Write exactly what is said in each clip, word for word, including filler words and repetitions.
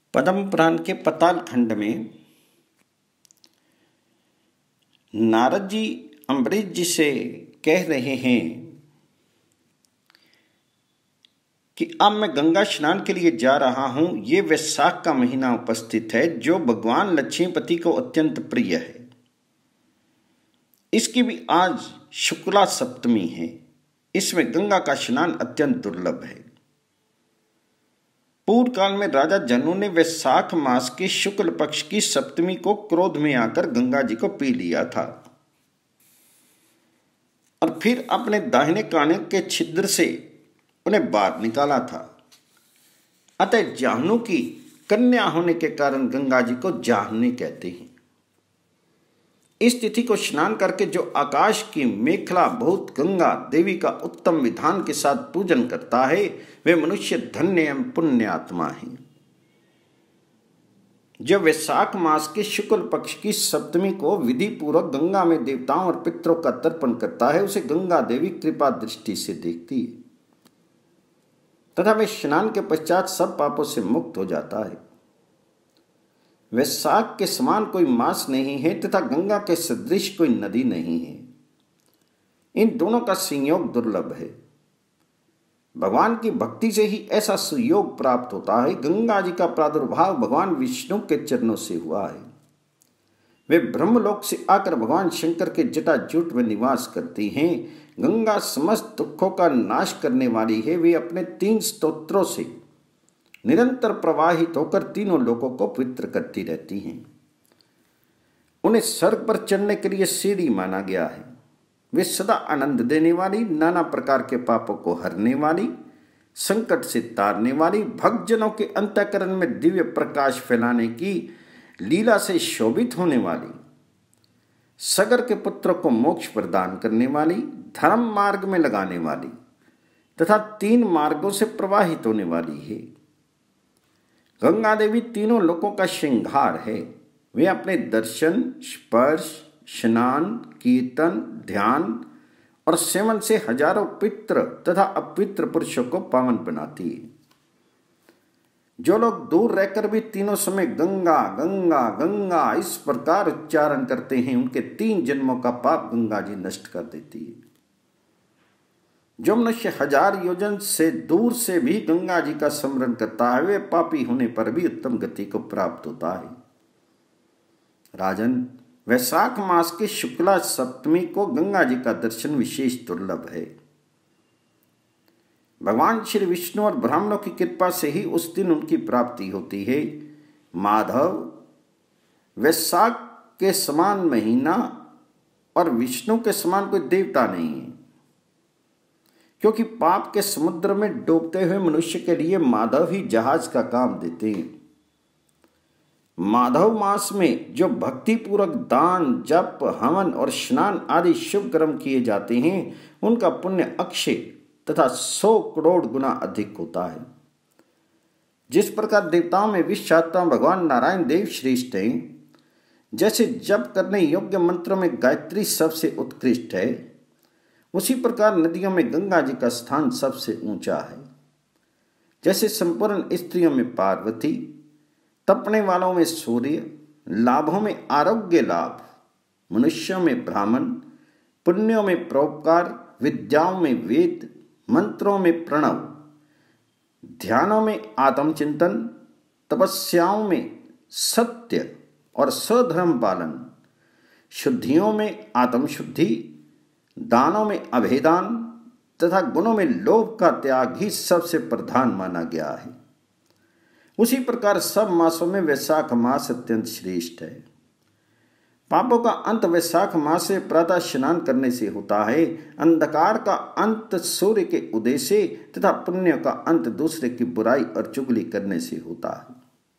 पद्म पुराण के पाताल खंड में नारद जी अम्बरीश जी से कह रहे हैं कि अब मैं गंगा स्नान के लिए जा रहा हूं। ये वैशाख का महीना उपस्थित है जो भगवान लक्ष्मीपति को अत्यंत प्रिय है। इसकी भी आज शुक्ला सप्तमी है। इसमें गंगा का स्नान अत्यंत दुर्लभ है। पूर्व काल में राजा जनू ने वैशाख मास के शुक्ल पक्ष की सप्तमी को क्रोध में आकर गंगा जी को पी लिया था और फिर अपने दाहिने कान के छिद्र से उन्हें बाहर निकाला था। अतः जाहनु की कन्या होने के कारण गंगा जी को जाहनी कहते हैं। इस तिथि को स्नान करके जो आकाश की मेखला भूत गंगा देवी का उत्तम विधान के साथ पूजन करता है वे मनुष्य धन्य एवं पुण्य आत्मा है। जब वैशाख मास के शुक्ल पक्ष की सप्तमी को विधि पूर्वक गंगा में देवताओं और पितरों का तर्पण करता है उसे गंगा देवी कृपा दृष्टि से देखती है तथा वे स्नान के पश्चात सब पापों से मुक्त हो जाता है। वैशाख के समान कोई मास नहीं है तथा गंगा के सदृश कोई नदी नहीं है। इन दोनों का संयोग दुर्लभ है। भगवान की भक्ति से ही ऐसा सुयोग प्राप्त होता है। गंगा जी का प्रादुर्भाव भगवान विष्णु के चरणों से हुआ है। वे ब्रह्मलोक से आकर भगवान शंकर के जटाजूट में निवास करती हैं। गंगा समस्त दुखों का नाश करने वाली है। वे अपने तीन स्तोत्रों से निरंतर प्रवाहित होकर तीनों लोकों को पवित्र करती रहती हैं। उन्हें स्वर्ग पर चढ़ने के लिए सीढ़ी माना गया है। वे सदा आनंद देने वाली, नाना प्रकार के पापों को हरने वाली, संकट से तारने वाली, भक्तजनों के अंतःकरण में दिव्य प्रकाश फैलाने की लीला से शोभित होने वाली, सगर के पुत्रों को मोक्ष प्रदान करने वाली, धर्म मार्ग में लगाने वाली तथा तीन मार्गों से प्रवाहित होने वाली है। गंगा देवी तीनों लोकों का श्रृंगार है। वे अपने दर्शन, स्पर्श, स्नान, कीर्तन, ध्यान और सेवन से हजारों पितृ तथा अपवित्र पुरुषों को पावन बनाती है। जो लोग दूर रहकर भी तीनों समय गंगा गंगा गंगा इस प्रकार उच्चारण करते हैं उनके तीन जन्मों का पाप गंगा जी नष्ट कर देती है। जो मनुष्य हजार योजन से दूर से भी गंगा जी का स्मरण करता है वे पापी होने पर भी उत्तम गति को प्राप्त होता है। राजन, वैशाख मास के शुक्ला सप्तमी को गंगा जी का दर्शन विशेष दुर्लभ है। भगवान श्री विष्णु और ब्राह्मणों की कृपा से ही उस दिन उनकी प्राप्ति होती है। माधव, वैशाख के समान महीना और विष्णु के समान कोई देवता नहीं है, क्योंकि पाप के समुद्र में डूबते हुए मनुष्य के लिए माधव ही जहाज का काम देते हैं। माधव मास में जो भक्ति पूर्वक दान, जप, हवन और स्नान आदि शुभ कर्म किए जाते हैं उनका पुण्य अक्षय तथा सौ करोड़ गुना अधिक होता है। जिस प्रकार देवताओं में विश्वात्मा भगवान नारायण देव श्रेष्ठ हैं, जैसे जप करने योग्य मंत्रों में गायत्री सबसे उत्कृष्ट है, उसी प्रकार नदियों में गंगा जी का स्थान सबसे ऊंचा है। जैसे संपूर्ण स्त्रियों में पार्वती, तपने वालों में सूर्य, लाभों में आरोग्य लाभ, मनुष्यों में ब्राह्मण, पुण्यों में परोपकार, विद्याओं में वेद, मंत्रों में प्रणव, ध्यानों में आत्मचिंतन, तपस्याओं में सत्य और स्वधर्म पालन, शुद्धियों में आत्मशुद्धि, दानों में अभेदान तथा गुणों में लोभ का त्याग ही सबसे प्रधान माना गया है। उसी प्रकार सब मासों में वैशाख मास अत्यंत श्रेष्ठ है। पापों का अंत वैशाख मास से प्रातः स्नान करने से होता है। अंधकार का अंत सूर्य के उदय से तथा पुण्य का अंत दूसरे की बुराई और चुगली करने से होता है।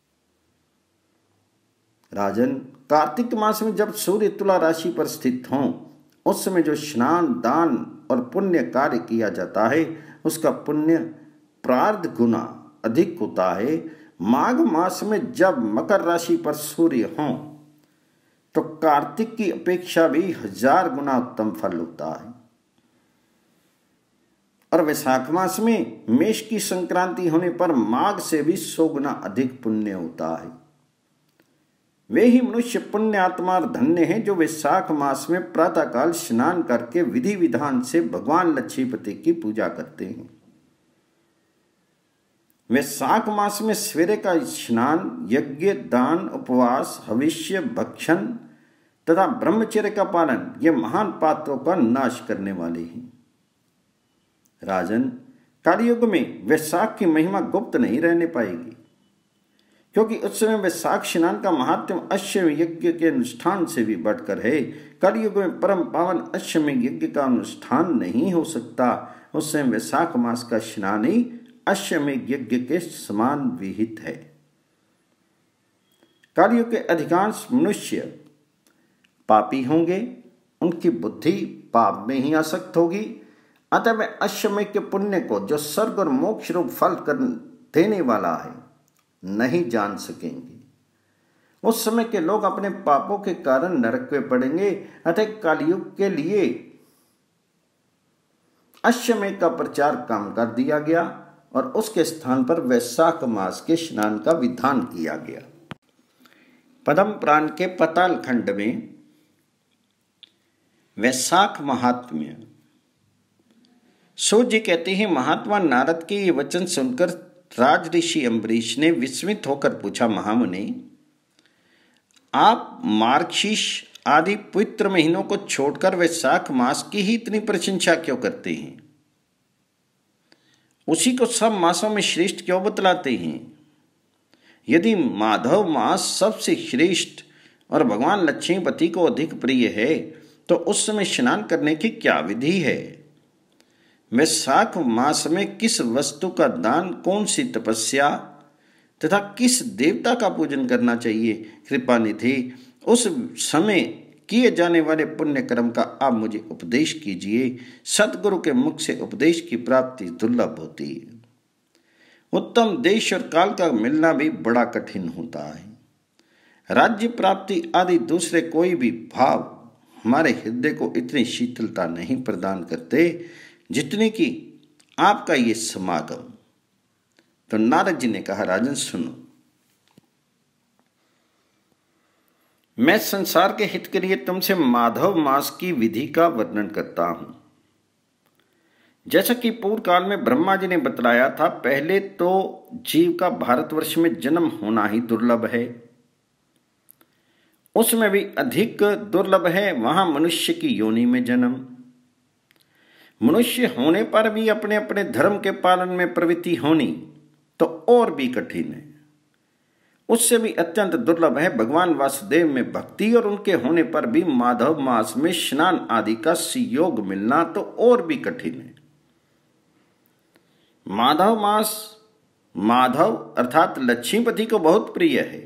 राजन, कार्तिक मास में जब सूर्य तुला राशि पर स्थित हों उस समय जो स्नान, दान और पुण्य कार्य किया जाता है उसका पुण्य प्रार्ध गुना अधिक होता है। माघ मास में जब मकर राशि पर सूर्य हों तो कार्तिक की अपेक्षा भी हजार गुना उत्तम फल होता है। और वैशाख मास में मेष की संक्रांति होने पर माघ से भी सौ गुना अधिक पुण्य होता है। वे ही मनुष्य पुण्य आत्मा और धन्य हैं जो वैशाख मास में प्रातःकाल स्नान करके विधि विधान से भगवान लक्ष्मीपति की पूजा करते हैं। वैशाख मास में सवेरे का स्नान, यज्ञ, दान, उपवास, हविष्य, भक्षण तथा ब्रह्मचर्य का पालन ये महान पापों का नाश करने वाले हैं। राजन, कलयुग में वैशाख की महिमा गुप्त नहीं रहने पाएगी, क्योंकि उस समय वैशाख स्नान का महात्म अश्वमेध यज्ञ के अनुष्ठान से भी बढ़कर है। कलयुग में परम पावन अश्वमेध यज्ञ का अनुष्ठान नहीं हो सकता। उस समय वैशाख मास का स्नान ही अश्वमेध यज्ञ के समान विहित है। कलयुग के अधिकांश मनुष्य पापी होंगे, उनकी बुद्धि पाप में ही आसक्त होगी। अतः वे अश्वमेध के पुण्य को, जो स्वर्ग और मोक्ष रूप फल कर देने वाला है, नहीं जान सकेंगे। उस समय के लोग अपने पापों के कारण नरक में पड़ेंगे। अतः कलयुग के लिए अश्वमेध का प्रचार कम कर दिया गया और उसके स्थान पर वैशाख मास के स्नान का विधान किया गया। पद्म पुराण के पाताल खंड में वैशाख महात्म्य। सूत जी कहते हैं, महात्मा नारद के ये वचन सुनकर राज ऋषि अम्बरीश ने विस्मित होकर पूछा, महामुनि, आप मार्गशीर्ष आदि पवित्र महीनों को छोड़कर वैशाख मास की ही इतनी प्रशंसा क्यों करते हैं? उसी को सब मासों में श्रेष्ठ क्यों बतलाते हैं? यदि माधव मास सबसे श्रेष्ठ और भगवान लक्ष्मीपति को अधिक प्रिय है, तो उस समय स्नान करने की क्या विधि है? वैशाख मास में किस वस्तु का दान, कौन सी तपस्या तथा किस देवता का पूजन करना चाहिए? कृपा निधि, उस समय किए जाने वाले पुण्य कर्म का आप मुझे उपदेश कीजिए। सतगुरु के मुख से उपदेश की प्राप्ति दुर्लभ होती है। उत्तम देश और काल का मिलना भी बड़ा कठिन होता है। राज्य प्राप्ति आदि दूसरे कोई भी भाव हमारे हृदय को इतनी शीतलता नहीं प्रदान करते जितने कि आपका ये समागम। तो नारद जी ने कहा, राजन सुनो, मैं संसार के हित के लिए तुमसे माधव मास की विधि का वर्णन करता हूं। जैसा कि पूर्व काल में ब्रह्मा जी ने बतलाया था, पहले तो जीव का भारतवर्ष में जन्म होना ही दुर्लभ है, उसमें भी अधिक दुर्लभ है वहां मनुष्य की योनि में जन्म। मनुष्य होने पर भी अपने अपने धर्म के पालन में प्रवृत्ति होनी तो और भी कठिन है। उससे भी अत्यंत दुर्लभ है भगवान वासुदेव में भक्ति, और उनके होने पर भी माधव मास में स्नान आदि का संयोग मिलना तो और भी कठिन है। माधव मास माधव अर्थात लक्ष्मीपति को बहुत प्रिय है।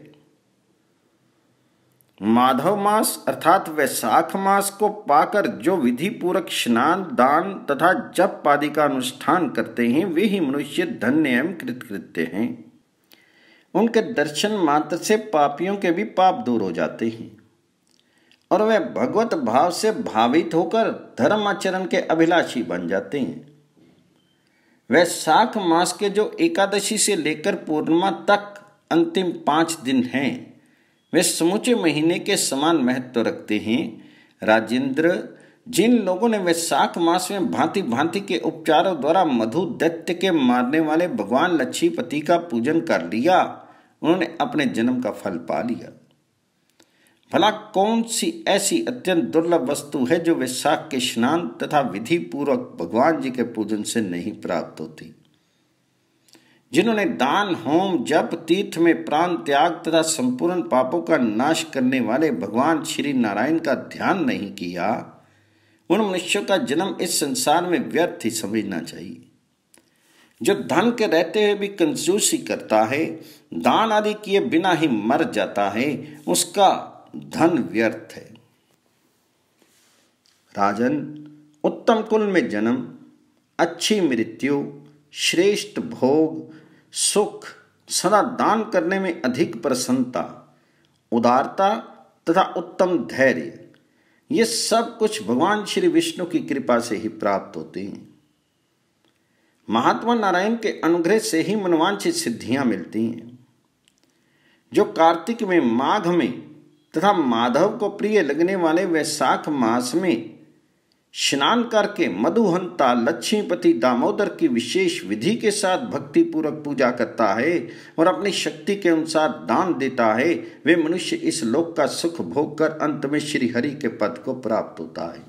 माधव मास अर्थात वैशाख मास को पाकर जो विधि पूर्वक स्नान, दान तथा जप आदि का अनुष्ठान करते हैं, वे ही मनुष्य धन्य एवं कृतकृत्य हैं। उनके दर्शन मात्र से पापियों के भी पाप दूर हो जाते हैं और वे भगवत भाव से भावित होकर धर्म आचरण के अभिलाषी बन जाते हैं। वैशाख मास के जो एकादशी से लेकर पूर्णिमा तक अंतिम पांच दिन हैं, वे समूचे महीने के समान महत्व रखते हैं। राजेंद्र, जिन लोगों ने वैशाख मास में भांति भांति के उपचारों द्वारा मधु दैत्य के मारने वाले भगवान लक्ष्मीपति का पूजन कर लिया, उन्होंने अपने जन्म का फल पा लिया। भला कौन सी ऐसी अत्यंत दुर्लभ वस्तु है जो वैशाख के स्नान तथा विधि पूर्वक भगवान जी के पूजन से नहीं प्राप्त होती? जिन्होंने दान, होम, जप, तीर्थ में प्राण त्याग तथा संपूर्ण पापों का नाश करने वाले भगवान श्री नारायण का ध्यान नहीं किया, उन मनुष्यों का जन्म इस संसार में व्यर्थ ही समझना चाहिए। जो धन के रहते हुए भी कंजूसी करता है, दान आदि किए बिना ही मर जाता है, उसका धन व्यर्थ है। राजन, उत्तम कुल में जन्म, अच्छी मृत्यु, श्रेष्ठ भोग, सुख, सदा दान करने में अधिक प्रसन्नता, उदारता तथा उत्तम धैर्य, ये सब कुछ भगवान श्री विष्णु की कृपा से ही प्राप्त होते हैं। महात्मा नारायण के अनुग्रह से ही मनवांछित सिद्धियां मिलती हैं। जो कार्तिक में, माघ में तथा माधव को प्रिय लगने वाले वैशाख मास में स्नान करके मधुहंता लक्ष्मीपति दामोदर की विशेष विधि के साथ भक्ति पूर्वक पूजा करता है और अपनी शक्ति के अनुसार दान देता है, वे मनुष्य इस लोक का सुख भोग कर अंत में श्री हरि के पद को प्राप्त होता है।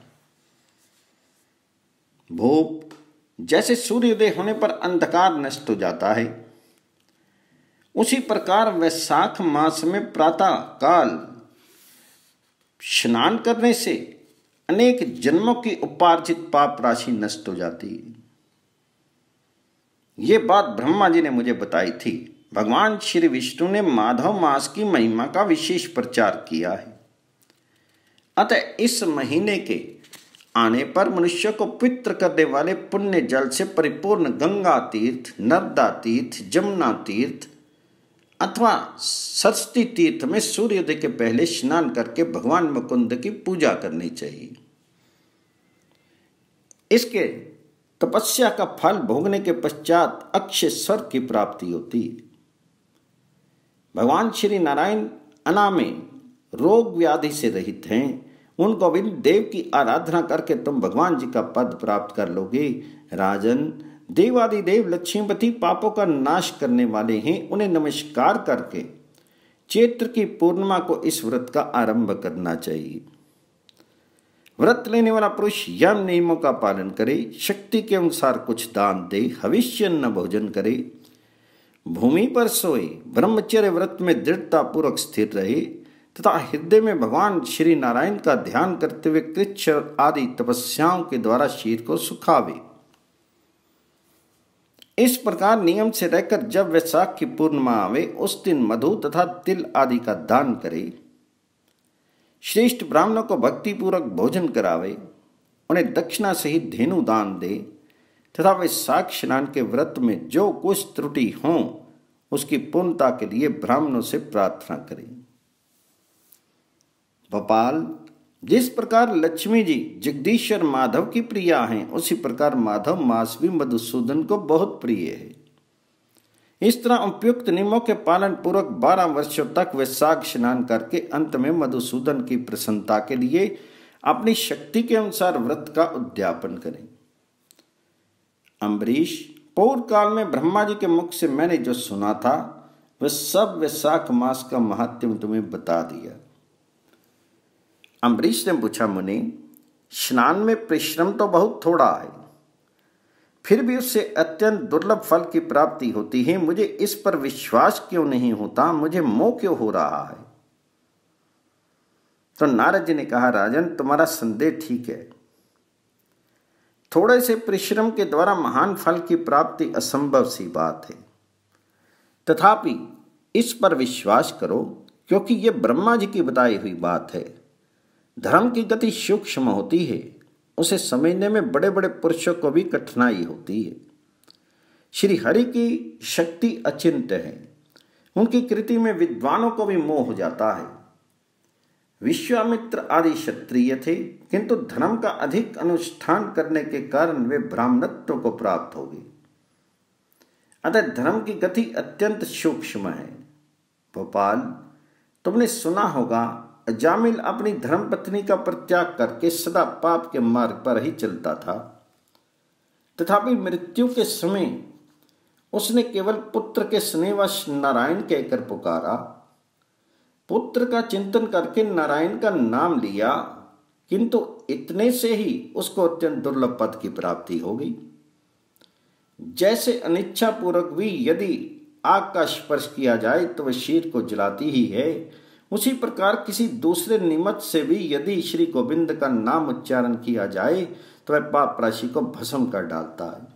भूप जैसे सूर्योदय होने पर अंधकार नष्ट हो जाता है, उसी प्रकार वैशाख मास में प्रातः काल स्नान करने से अनेक जन्मों की उपार्जित पाप राशि नष्ट हो जाती है। ये बात ब्रह्मा जी ने मुझे बताई थी। भगवान श्री विष्णु ने माधव मास की महिमा का विशेष प्रचार किया है। अतः इस महीने के आने पर मनुष्य को पवित्र करने वाले पुण्य जल से परिपूर्ण गंगा तीर्थ, नर्मदा तीर्थ, जमुना तीर्थ अथवा सरस्वती तीर्थ में सूर्योदय के पहले स्नान करके भगवान मुकुंद की पूजा करनी चाहिए। इसके तपस्या का फल भोगने के पश्चात अक्षय स्वर्ग की प्राप्ति होती है। भगवान श्री नारायण अनामे रोग व्याधि से रहित हैं। उन गोविंद देव की आराधना करके तुम भगवान जी का पद प्राप्त कर लोगे। राजन, देवादिदेव लक्ष्मीपति पापों का नाश करने वाले हैं। उन्हें नमस्कार करके चैत्र की पूर्णिमा को इस व्रत का आरंभ करना चाहिए। व्रत लेने वाला पुरुष यम नियमों का पालन करे, शक्ति के अनुसार कुछ दान दे, हविष्य न भोजन करे, भूमि पर सोए, ब्रह्मचर्य व्रत में दृढ़ता पूर्वक स्थिर रहे तथा हृदय में भगवान श्री नारायण का ध्यान करते हुए कृच्छ आदि तपस्याओं के द्वारा शरीर को सुखावे। इस प्रकार नियम से रहकर जब वैशाख की पूर्णिमा आवे उस दिन मधु तथा तिल आदि का दान करे, श्रेष्ठ ब्राह्मणों को भक्ति पूर्वक भोजन करावे, उन्हें दक्षिणा सहित धेनु दान दे तथा वैशाख स्नान के व्रत में जो कुछ त्रुटि हो उसकी पूर्णता के लिए ब्राह्मणों से प्रार्थना करे। गोपाल, जिस प्रकार लक्ष्मी जी जगदीश्वर माधव की प्रिया हैं, उसी प्रकार माधव मास भी मधुसूदन को बहुत प्रिय है। इस तरह उपयुक्त नियमों के पालन पूर्वक बारह वर्षों तक वैशाख स्नान करके अंत में मधुसूदन की प्रसन्नता के लिए अपनी शक्ति के अनुसार व्रत का उद्यापन करें। अम्बरीश, पूर्व काल में ब्रह्मा जी के मुख से मैंने जो सुना था वह सब वैशाख मास का महात्म्य तुम्हें बता दिया। अम्बरीश ने पूछा, मुनि, स्नान में परिश्रम तो बहुत थोड़ा है, फिर भी उससे अत्यंत दुर्लभ फल की प्राप्ति होती है। मुझे इस पर विश्वास क्यों नहीं होता? मुझे मोह क्यों हो रहा है? तो नारद जी ने कहा, राजन, तुम्हारा संदेह ठीक है। थोड़े से परिश्रम के द्वारा महान फल की प्राप्ति असंभव सी बात है। तथापि इस पर विश्वास करो, क्योंकि यह ब्रह्मा जी की बताई हुई बात है। धर्म की गति सूक्ष्म होती है, उसे समझने में बड़े बड़े पुरुषों को भी कठिनाई होती है। श्री हरि की शक्ति अचिंत्य है, उनकी कृति में विद्वानों को भी मोह हो जाता है। विश्वामित्र आदि क्षत्रिय थे, किंतु धर्म का अधिक अनुष्ठान करने के कारण वे ब्राह्मणत्व को प्राप्त हो गए। अतः धर्म की गति अत्यंत सूक्ष्म है। गोपाल, तुमने सुना होगा अजामिल अपनी धर्मपत्नी का परित्याग करके सदा पाप के मार्ग पर ही चलता था। तथापि मृत्यु के समय उसने केवल पुत्र के स्नेहवश नारायण कहकर पुकारा। पुत्र का चिंतन करके नारायण का नाम लिया, किंतु इतने से ही उसको अत्यंत दुर्लभ पद की प्राप्ति हो गई। जैसे अनिच्छा पूर्वक भी यदि आग का स्पर्श किया जाए तो वह शीर को जलाती ही है, उसी प्रकार किसी दूसरे निमित्त से भी यदि श्री गोविंद का नाम उच्चारण किया जाए तो वह पाप राशि को भस्म कर डालता है।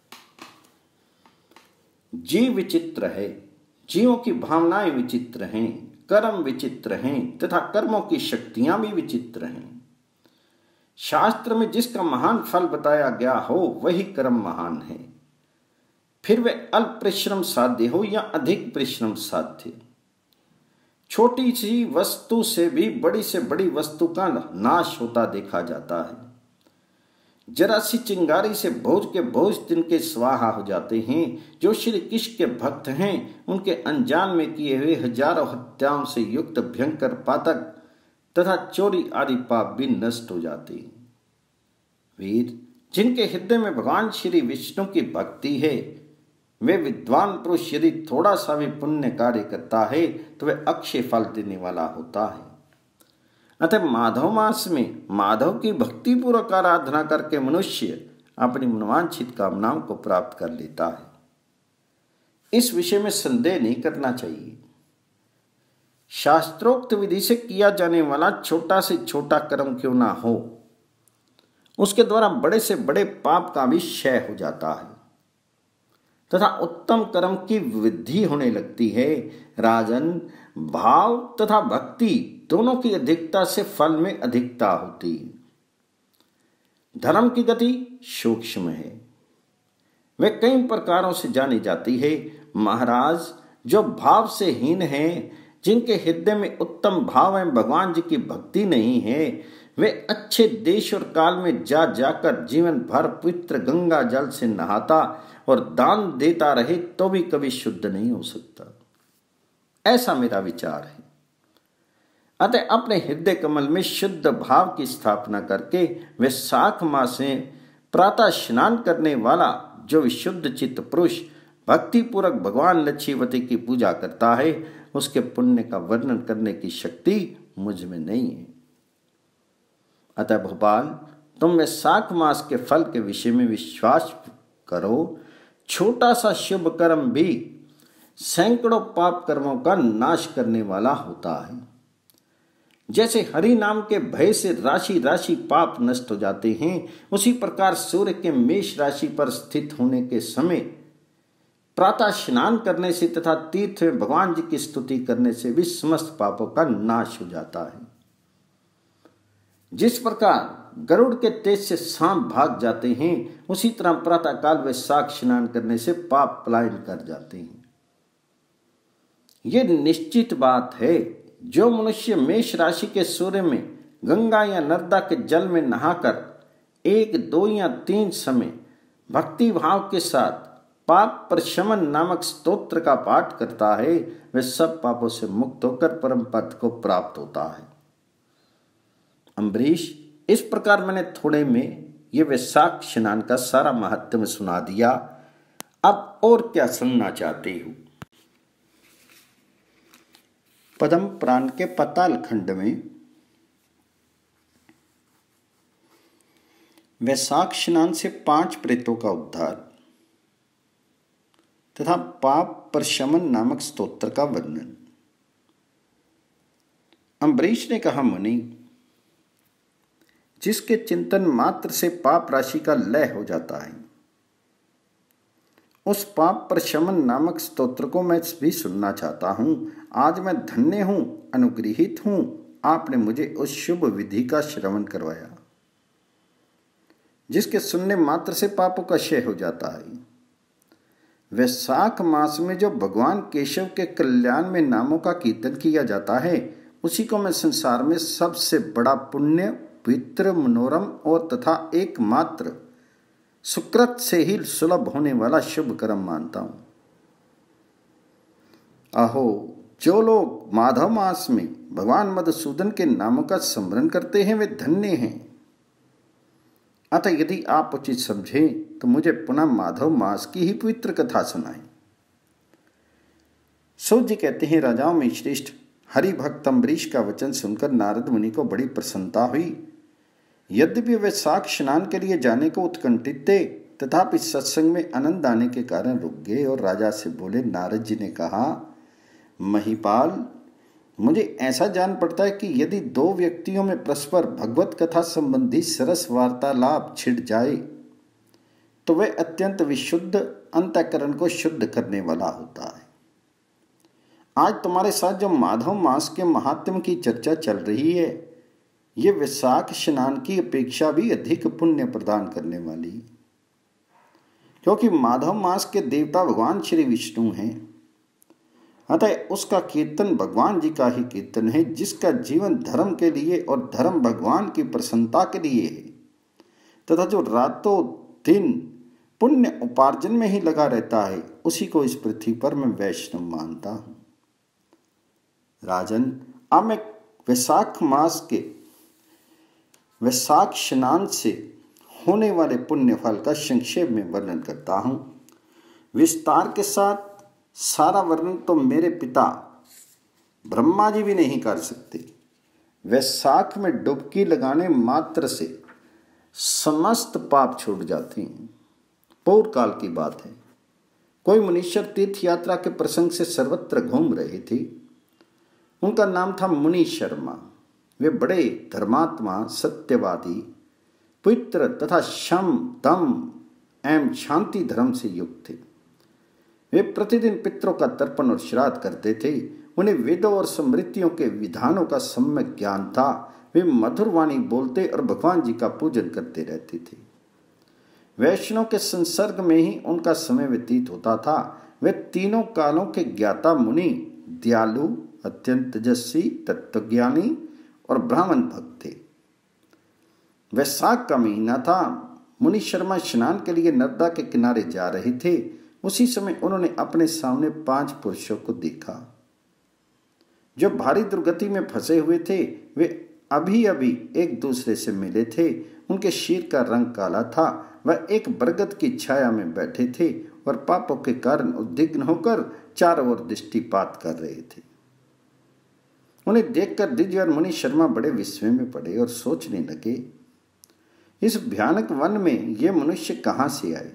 जीव विचित्र है, जीवों की भावनाएं विचित्र हैं, कर्म विचित्र हैं तथा कर्मों की शक्तियां भी विचित्र हैं। शास्त्र में जिसका महान फल बताया गया हो वही कर्म महान है, फिर वह अल्प परिश्रम साध्य हो या अधिक परिश्रम साध्य। छोटी सी वस्तु से भी बड़ी से बड़ी वस्तु का नाश होता देखा जाता है। जरा सी चिंगारी से भोज के भोज तिनके स्वाहा हो जाते हैं। जो श्री कृष्ण के भक्त हैं उनके अनजान में किए हुए हजारों हत्याओं से युक्त भयंकर पातक तथा चोरी आदि पाप भी नष्ट हो जाते हैं। वीर, जिनके हृदय में भगवान श्री विष्णु की भक्ति है, वे विद्वान पुरुष यदि थोड़ा सा भी पुण्य कार्य करता है तो वह अक्षय फल देने वाला होता है। अतः माधव मास में माधव की भक्ति पूर्वक आराधना करके मनुष्य अपनी मनोवांछित कामनाओं को प्राप्त कर लेता है। इस विषय में संदेह नहीं करना चाहिए। शास्त्रोक्त विधि से किया जाने वाला छोटा से छोटा कर्म क्यों ना हो, उसके द्वारा बड़े से बड़े पाप का भी क्षय हो जाता है तथा उत्तम कर्म की वृद्धि होने लगती है। राजन, भाव तथा भक्ति दोनों की अधिकता से फल में अधिकता होती है। धर्म की गति सूक्ष्म है, वे कई प्रकारों से जानी जाती है। महाराज, जो भाव से हीन हैं, जिनके हृदय में उत्तम भाव एवं भगवान जी की भक्ति नहीं है, वे अच्छे देश और काल में जा जाकर जीवन भर पवित्र गंगा जल से नहाता और दान देता रहे तो भी कभी शुद्ध नहीं हो सकता। ऐसा मेरा विचार है। अतः अपने हृदय कमल में शुद्ध भाव की स्थापना करके वैशाख मास में प्रातः स्नान करने वाला जो विशुद्ध चित्त पुरुष भक्ति पूर्वक भगवान लक्ष्मीवती की पूजा करता है, उसके पुण्य का वर्णन करने की शक्ति मुझ में नहीं है। अतः भोपाल, तुम वैशाख मास के फल के विषय में विश्वास करो। छोटा सा शुभ कर्म भी सैकड़ों पाप कर्मों का नाश करने वाला होता है। जैसे हरि नाम के भय से राशि राशि पाप नष्ट हो जाते हैं, उसी प्रकार सूर्य के मेष राशि पर स्थित होने के समय प्रातः स्नान करने से तथा तीर्थ में भगवान जी की स्तुति करने से भी समस्त पापों का नाश हो जाता है। जिस प्रकार गरुड़ के तेज से सांप भाग जाते हैं, उसी तरह प्रातः काल वैशाख स्नान करने से पाप पलायन कर जाते हैं। यह निश्चित बात है, जो मनुष्य मेष राशि के सूर्य में गंगा या नर्मदा के जल में नहाकर एक, दो या तीन समय भक्ति भाव के साथ पाप प्रशमन नामक स्तोत्र का पाठ करता है, वह सब पापों से मुक्त होकर परम पद को प्राप्त होता है। अम्बरीश, इस प्रकार मैंने थोड़े में ये वैशाख स्नान का सारा महत्व सुना दिया। अब और क्या सुनना चाहते हो? पद्म पुराण के पाताल खंड में वैशाख स्नान से पांच प्रेतों का उद्धार तथा पाप प्रशमन नामक स्तोत्र का वर्णन। अम्बरीश ने कहा, मुनि, जिसके चिंतन मात्र से पाप राशि का लय हो जाता है, उस पाप प्रशमन नामक स्तोत्र को मैं भी सुनना चाहता हूं। आज मैं धन्य हूं, अनुग्रहित हूं, आपने मुझे उस शुभ विधि का श्रवण करवाया जिसके सुनने मात्र से पापों का क्षय हो जाता है। वैशाख मास में जो भगवान केशव के कल्याण में नामों का कीर्तन किया जाता है, उसी को मैं संसार में सबसे बड़ा पुण्य, पवित्र, मनोरम और तथा एकमात्र सुकृत से ही सुलभ होने वाला शुभ कर्म मानता हूं। अहो, जो लोग माधव मास में भगवान मधुसूदन के नामों का स्मरण करते हैं, वे धन्य हैं। अतः यदि आप उचित समझें तो मुझे पुनः माधव मास की ही पवित्र कथा सुनाएं। सूत जी कहते हैं, राजाओं में श्रेष्ठ हरि भक्त अम्बरीश का वचन सुनकर नारद मुनि को बड़ी प्रसन्नता हुई। यद्यपि वे वैशाख स्नान के लिए जाने को उत्कंठित थे, तथापि सत्संग में आनंद आने के कारण रुक गए और राजा से बोले। नारद जी ने कहा, महिपाल, मुझे ऐसा जान पड़ता है कि यदि दो व्यक्तियों में परस्पर भगवत कथा संबंधी सरस वार्तालाप छिड़ जाए तो वह अत्यंत विशुद्ध अंतःकरण को शुद्ध करने वाला होता है। आज तुम्हारे साथ जो माधव मास के महात्म्य की चर्चा चल रही है, ये वैशाख स्नान की अपेक्षा भी अधिक पुण्य प्रदान करने वाली, क्योंकि माधव मास के देवता भगवान श्री विष्णु हैं। अतः उसका कीर्तन भगवान जी का ही कीर्तन है, जिसका जीवन धर्म के लिए और धर्म भगवान की प्रसन्नता के लिए है। तथा जो रातों दिन पुण्य उपार्जन में ही लगा रहता है, उसी को इस पृथ्वी पर मैं वैष्णव मानता हूं। राजन, अब मैं वैशाख मास के वैशाख स्नान से होने वाले पुण्य फल का संक्षेप में वर्णन करता हूं। विस्तार के साथ सारा वर्णन तो मेरे पिता ब्रह्मा जी भी नहीं कर सकते। वैशाख में डुबकी लगाने मात्र से समस्त पाप छूट जाते हैं। पूर्व काल की बात है, कोई मुनीश्वर तीर्थ यात्रा के प्रसंग से सर्वत्र घूम रहे थे। उनका नाम था मुनि शर्मा। वे बड़े धर्मात्मा, सत्यवादी, पवित्र तथा शम दम एवं शांति धर्म से युक्त थे। वे प्रतिदिन पितरों का तर्पण और श्राद्ध करते थे। उन्हें वेदों और स्मृतियों के विधानों का सम्यक ज्ञान था। वे मधुर वाणी बोलते और भगवान जी का पूजन करते रहते थे। वैष्णव के संसर्ग में ही उनका समय व्यतीत होता था। वे तीनों कालों के ज्ञाता मुनि, दयालु, अत्यंत तेजस्वी, तत्वज्ञानी और ब्राह्मण भक्त थे। वैशाख का महीना था। मुनि शर्मा स्नान के लिए नर्मदा के किनारे जा रहे थे। उसी समय उन्होंने अपने सामने पांच पुरुषों को देखा जो भारी दुर्गति में फंसे हुए थे। वे अभी अभी एक दूसरे से मिले थे। उनके शीर का रंग काला था। वह एक बरगद की छाया में बैठे थे और पापों के कारण उद्विग्न होकर चारों ओर दृष्टिपात कर रहे थे। उन्हें देखकर द्विज और मुनि शर्मा बड़े विस्मय में पड़े और सोचने लगे, इस भयानक वन में ये मनुष्य कहाँ से आए?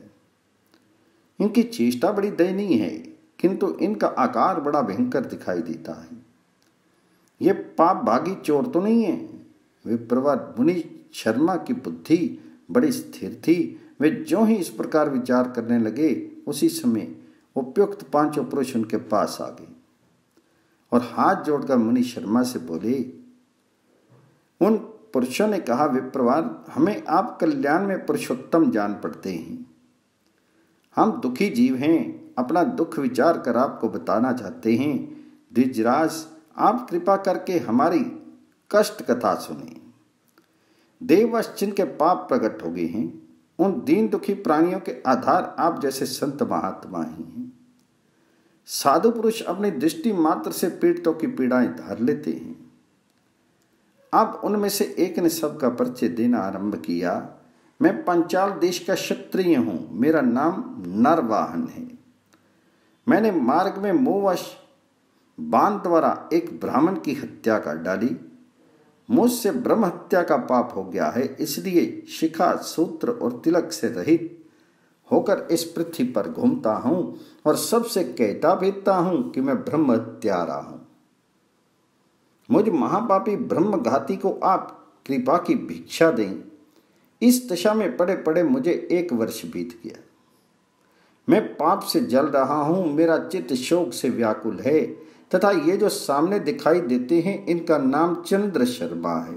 इनकी चेष्टा बड़ी दयनीय है, किंतु इनका आकार बड़ा भयंकर दिखाई देता है। ये पाप भागी चोर तो नहीं है। विप्रवर मुनि शर्मा की बुद्धि बड़ी स्थिर थी। वे जो ही इस प्रकार विचार करने लगे, उसी समय उपयुक्त पांचों पुरुष उनके पास आ गए और हाथ जोड़कर मुनि शर्मा से बोले। उन पुरुषों ने कहा, विप्रवर, हमें आप कल्याण में पुरुषोत्तम जान पड़ते हैं। हम दुखी जीव हैं, अपना दुख विचार कर आपको बताना चाहते हैं। द्विजराज, आप कृपा करके हमारी कष्ट कथा सुने। देववश जिनके पाप प्रकट हो गए हैं, उन दीन दुखी प्राणियों के आधार आप जैसे संत महात्मा ही हैं। साधु पुरुष अपनी दृष्टि मात्र से पीड़ितों की पीड़ाएं धार लेते हैं। अब उनमें से एक ने सबका परिचय देना आरंभ किया। मैं पंचाल देश का क्षत्रिय हूं। मेरा नाम नरवाहन है। मैंने मार्ग में मोहवश बाण द्वारा एक ब्राह्मण की हत्या कर डाली। मुझसे ब्रह्म हत्या का पाप हो गया है, इसलिए शिखा, सूत्र और तिलक से रहित होकर इस पृथ्वी पर घूमता हूं और सबसे कहता भेजता हूं कि मैं ब्रह्म हत्यारा हूं। मुझ महापापी ब्रह्मघाती को आप कृपा की भिक्षा दें। इस दशा में पड़े पड़े मुझे एक वर्ष बीत गया। मैं पाप से जल रहा हूं। मेरा चित्त शोक से व्याकुल है तथा ये जो सामने दिखाई देते हैं, इनका नाम चंद्र शर्मा है।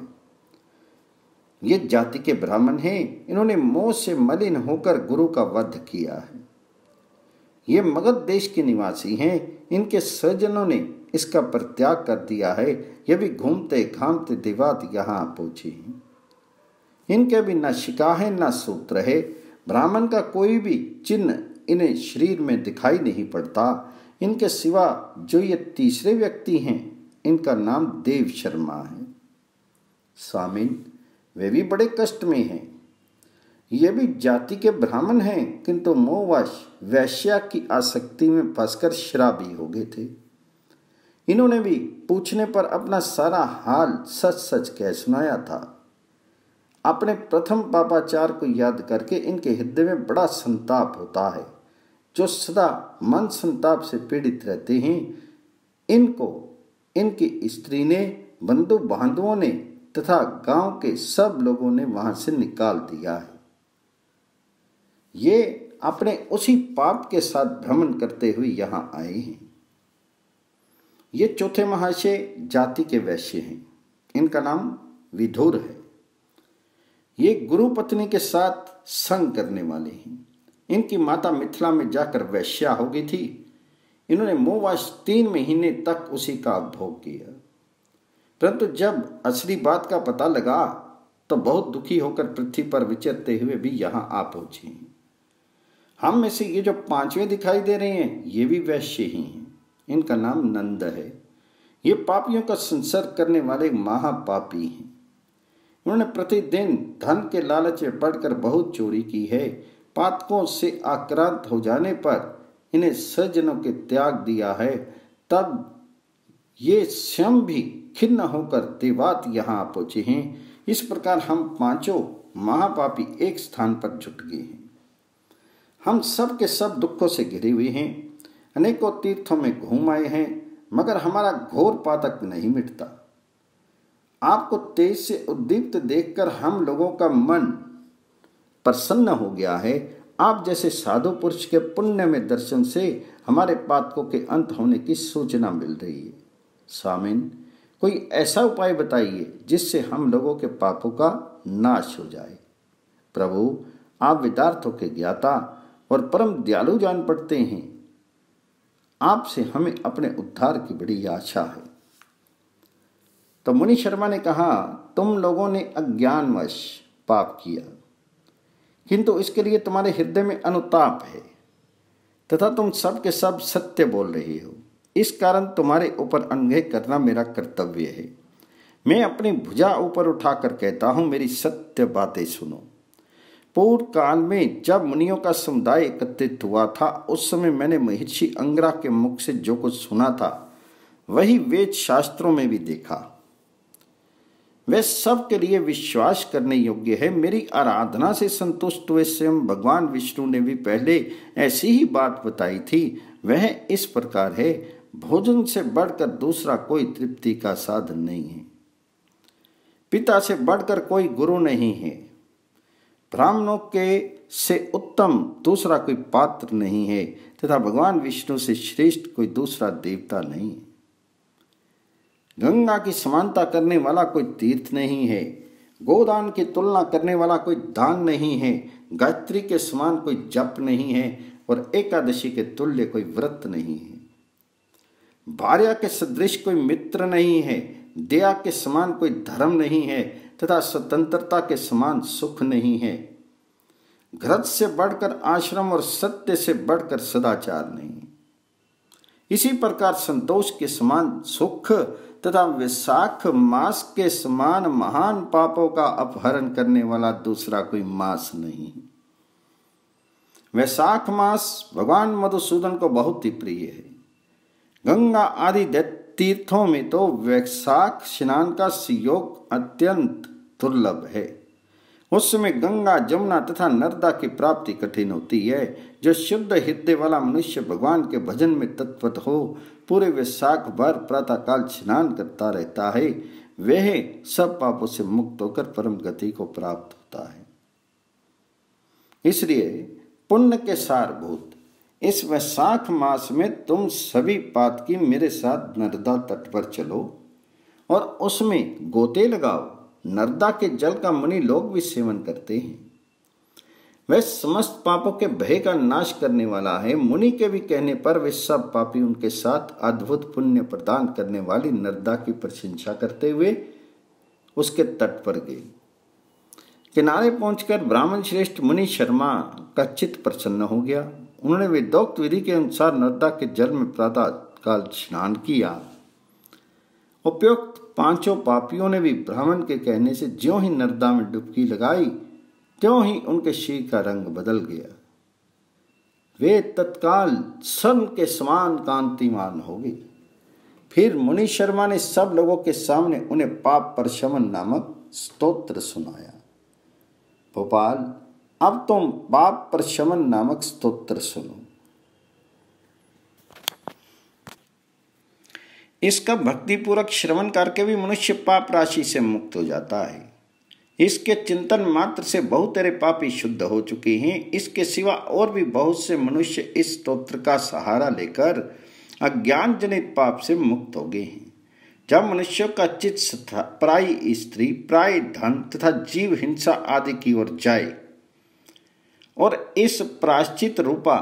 ये जाति के ब्राह्मण हैं। इन्होंने मोह से मलिन होकर गुरु का वध किया है। ये मगध देश के निवासी हैं। इनके स्वजनों ने इसका परित्याग कर दिया है। ये भी घूमते घामते देवात यहाँ पहुंचे हैं। इनके भी न शिखा है न सूत्र है। ब्राह्मण का कोई भी चिन्ह इन्हें शरीर में दिखाई नहीं पड़ता। इनके सिवा जो ये तीसरे व्यक्ति हैं, इनका नाम देव शर्मा है। स्वामिन, वे भी बड़े कष्ट में हैं। ये भी जाति के ब्राह्मण हैं, किंतु मोहवश वैश्या की आसक्ति में फंसकर शराबी हो गए थे। इन्होंने भी पूछने पर अपना सारा हाल सच सच कह सुनाया था। अपने प्रथम पापाचार को याद करके इनके हृदय में बड़ा संताप होता है। जो सदा मन संताप से पीड़ित रहते हैं, इनको इनकी स्त्री ने, बंधु बांधवों ने तथा गांव के सब लोगों ने वहां से निकाल दिया है। ये अपने उसी पाप के साथ भ्रमण करते हुए यहां आए हैं। ये चौथे महाशय जाति के वैश्य हैं। इनका नाम विधुर है। ये गुरु पत्नी के साथ संग करने वाले हैं। इनकी माता मिथिला में जाकर वैश्या हो गई थी। इन्होंने मोहवश तीन महीने तक उसी का भोग किया, परंतु जब असली बात का पता लगा तो बहुत दुखी होकर पृथ्वी पर विचरते हुए भी यहाँ आ पहुंचे हैं। हम में से ये जो पांचवें दिखाई दे रहे हैं ये भी वैश्य ही हैं। इनका नाम नंद है। ये पापियों का संसर्ग करने वाले महापापी हैं। उन्होंने प्रतिदिन धन के लालच में पड़कर बहुत चोरी की है। पातकों से आक्रांत हो जाने पर इन्हें सज्जनों के त्याग दिया है। तब ये स्वयं भी खिन्न होकर देवात यहाँ आ पहुंचे हैं। इस प्रकार हम पांचों महापापी एक स्थान पर जुट गए हैं। हम सब के सब दुखों से घिरे हुए हैं। अनेकों तीर्थों में घूम आए हैं, मगर हमारा घोर पातक नहीं मिटता। आपको तेज से उद्दीप्त देखकर हम लोगों का मन प्रसन्न हो गया है। आप जैसे साधु पुरुष के पुण्य में दर्शन से हमारे पातकों के अंत होने की सूचना मिल रही है। स्वामिन, कोई ऐसा उपाय बताइए जिससे हम लोगों के पापों का नाश हो जाए। प्रभु, आप वेदार्थों के ज्ञाता और परम दयालु जान पड़ते हैं। आपसे हमें अपने उद्धार की बड़ी आशा है। तो मुनि शर्मा ने कहा, तुम लोगों ने अज्ञानवश पाप किया, किंतु इसके लिए तुम्हारे हृदय में अनुताप है तथा तुम सब के सब सत्य बोल रहे हो। इस कारण तुम्हारे ऊपर अनुग्रह करना मेरा कर्तव्य है। मैं अपनी भुजा ऊपर उठाकर कहता हूं, मेरी सत्य बातें सुनो। पूर्व काल में जब मुनियों का समुदाय एकत्रित हुआ था, उस समय मैंने महर्षि अंगिरा के मुख से जो कुछ सुना था वही वेद शास्त्रों में भी देखा। वह सब के लिए विश्वास करने योग्य है। मेरी आराधना से संतुष्ट हुए स्वयं भगवान विष्णु ने भी पहले ऐसी ही बात बताई थी। वह इस प्रकार है, भोजन से बढ़कर दूसरा कोई तृप्ति का साधन नहीं है। पिता से बढ़कर कोई गुरु नहीं है। ब्राह्मणों के से उत्तम दूसरा कोई पात्र नहीं है तथा भगवान विष्णु से श्रेष्ठ कोई दूसरा देवता नहीं है। गंगा की समानता करने वाला कोई तीर्थ नहीं है। गोदान की तुलना करने वाला कोई दान नहीं है। गायत्री के समान कोई जप नहीं है और एकादशी के तुल्य कोई व्रत नहीं है। भार्या के सदृश कोई मित्र नहीं है। दया के समान कोई धर्म नहीं है तथा स्वतंत्रता के समान सुख नहीं है। घृत से बढ़कर आश्रम और सत्य से बढ़कर सदाचार नहीं। इसी प्रकार संतोष के समान सुख तथा वैशाख मास के समान महान पापों का अपहरण करने वाला दूसरा कोई मास नहीं। वैशाख मास भगवान मधुसूदन को बहुत ही प्रिय है। गंगा आदि तीर्थों में तो वैशाख स्नान का संयोग अत्यंत दुर्लभ है। उस समय गंगा, जमुना तथा नर्मदा की प्राप्ति कठिन होती है। जो शुद्ध हृदय वाला मनुष्य भगवान के भजन में तत्पर हो, पूरे वैशाख भर प्रातःकाल स्नान करता रहता है, वह सब पापों से मुक्त होकर परम गति को प्राप्त होता है। इसलिए पुण्य के सारभूत इस वैशाख मास में तुम सभी पातकी मेरे साथ नर्मदा तट पर चलो और उसमें गोते लगाओ। नर्मदा के जल का मुनि लोग भी सेवन करते हैं। वह समस्त पापों के भय का नाश करने वाला है। मुनि के भी कहने पर वे सब पापी उनके साथ अद्भुत पुण्य प्रदान करने वाली नर्मदा की प्रशंसा करते हुए उसके तट पर गए। किनारे पहुंचकर ब्राह्मण श्रेष्ठ मुनि शर्मा का चित्त प्रसन्न हो गया। उन्होंने वेदोक्त विधि के अनुसार नर्मदा के जल में प्रातः काल स्नान किया। उपयुक्त पांचों पापियों ने भी ब्राह्मण के कहने से ज्यों ही नर्मदा में डुबकी लगाई, त्यों ही उनके शरीर का रंग बदल गया। वे तत्काल सन के समान कांतिमान हो गए। फिर मुनि शर्मा ने सब लोगों के सामने उन्हें पाप प्रशमन नामक स्तोत्र सुनाया। भोपाल, अब तुम पाप प्रशमन नामक स्तोत्र सुनो। इसका भक्तिपूर्वक श्रवण करके भी मनुष्य पाप राशि से मुक्त हो जाता है। इसके चिंतन मात्र से बहुत सारे पापी शुद्ध हो चुके हैं। इसके सिवा और भी बहुत से मनुष्य इस स्तोत्र का सहारा लेकर अज्ञान जनित पाप से मुक्त हो गए हैं। जब मनुष्यों का चित्त पराई स्त्री, पराई धन तथा जीव हिंसा आदि की ओर जाए और इस प्रायश्चित रूपा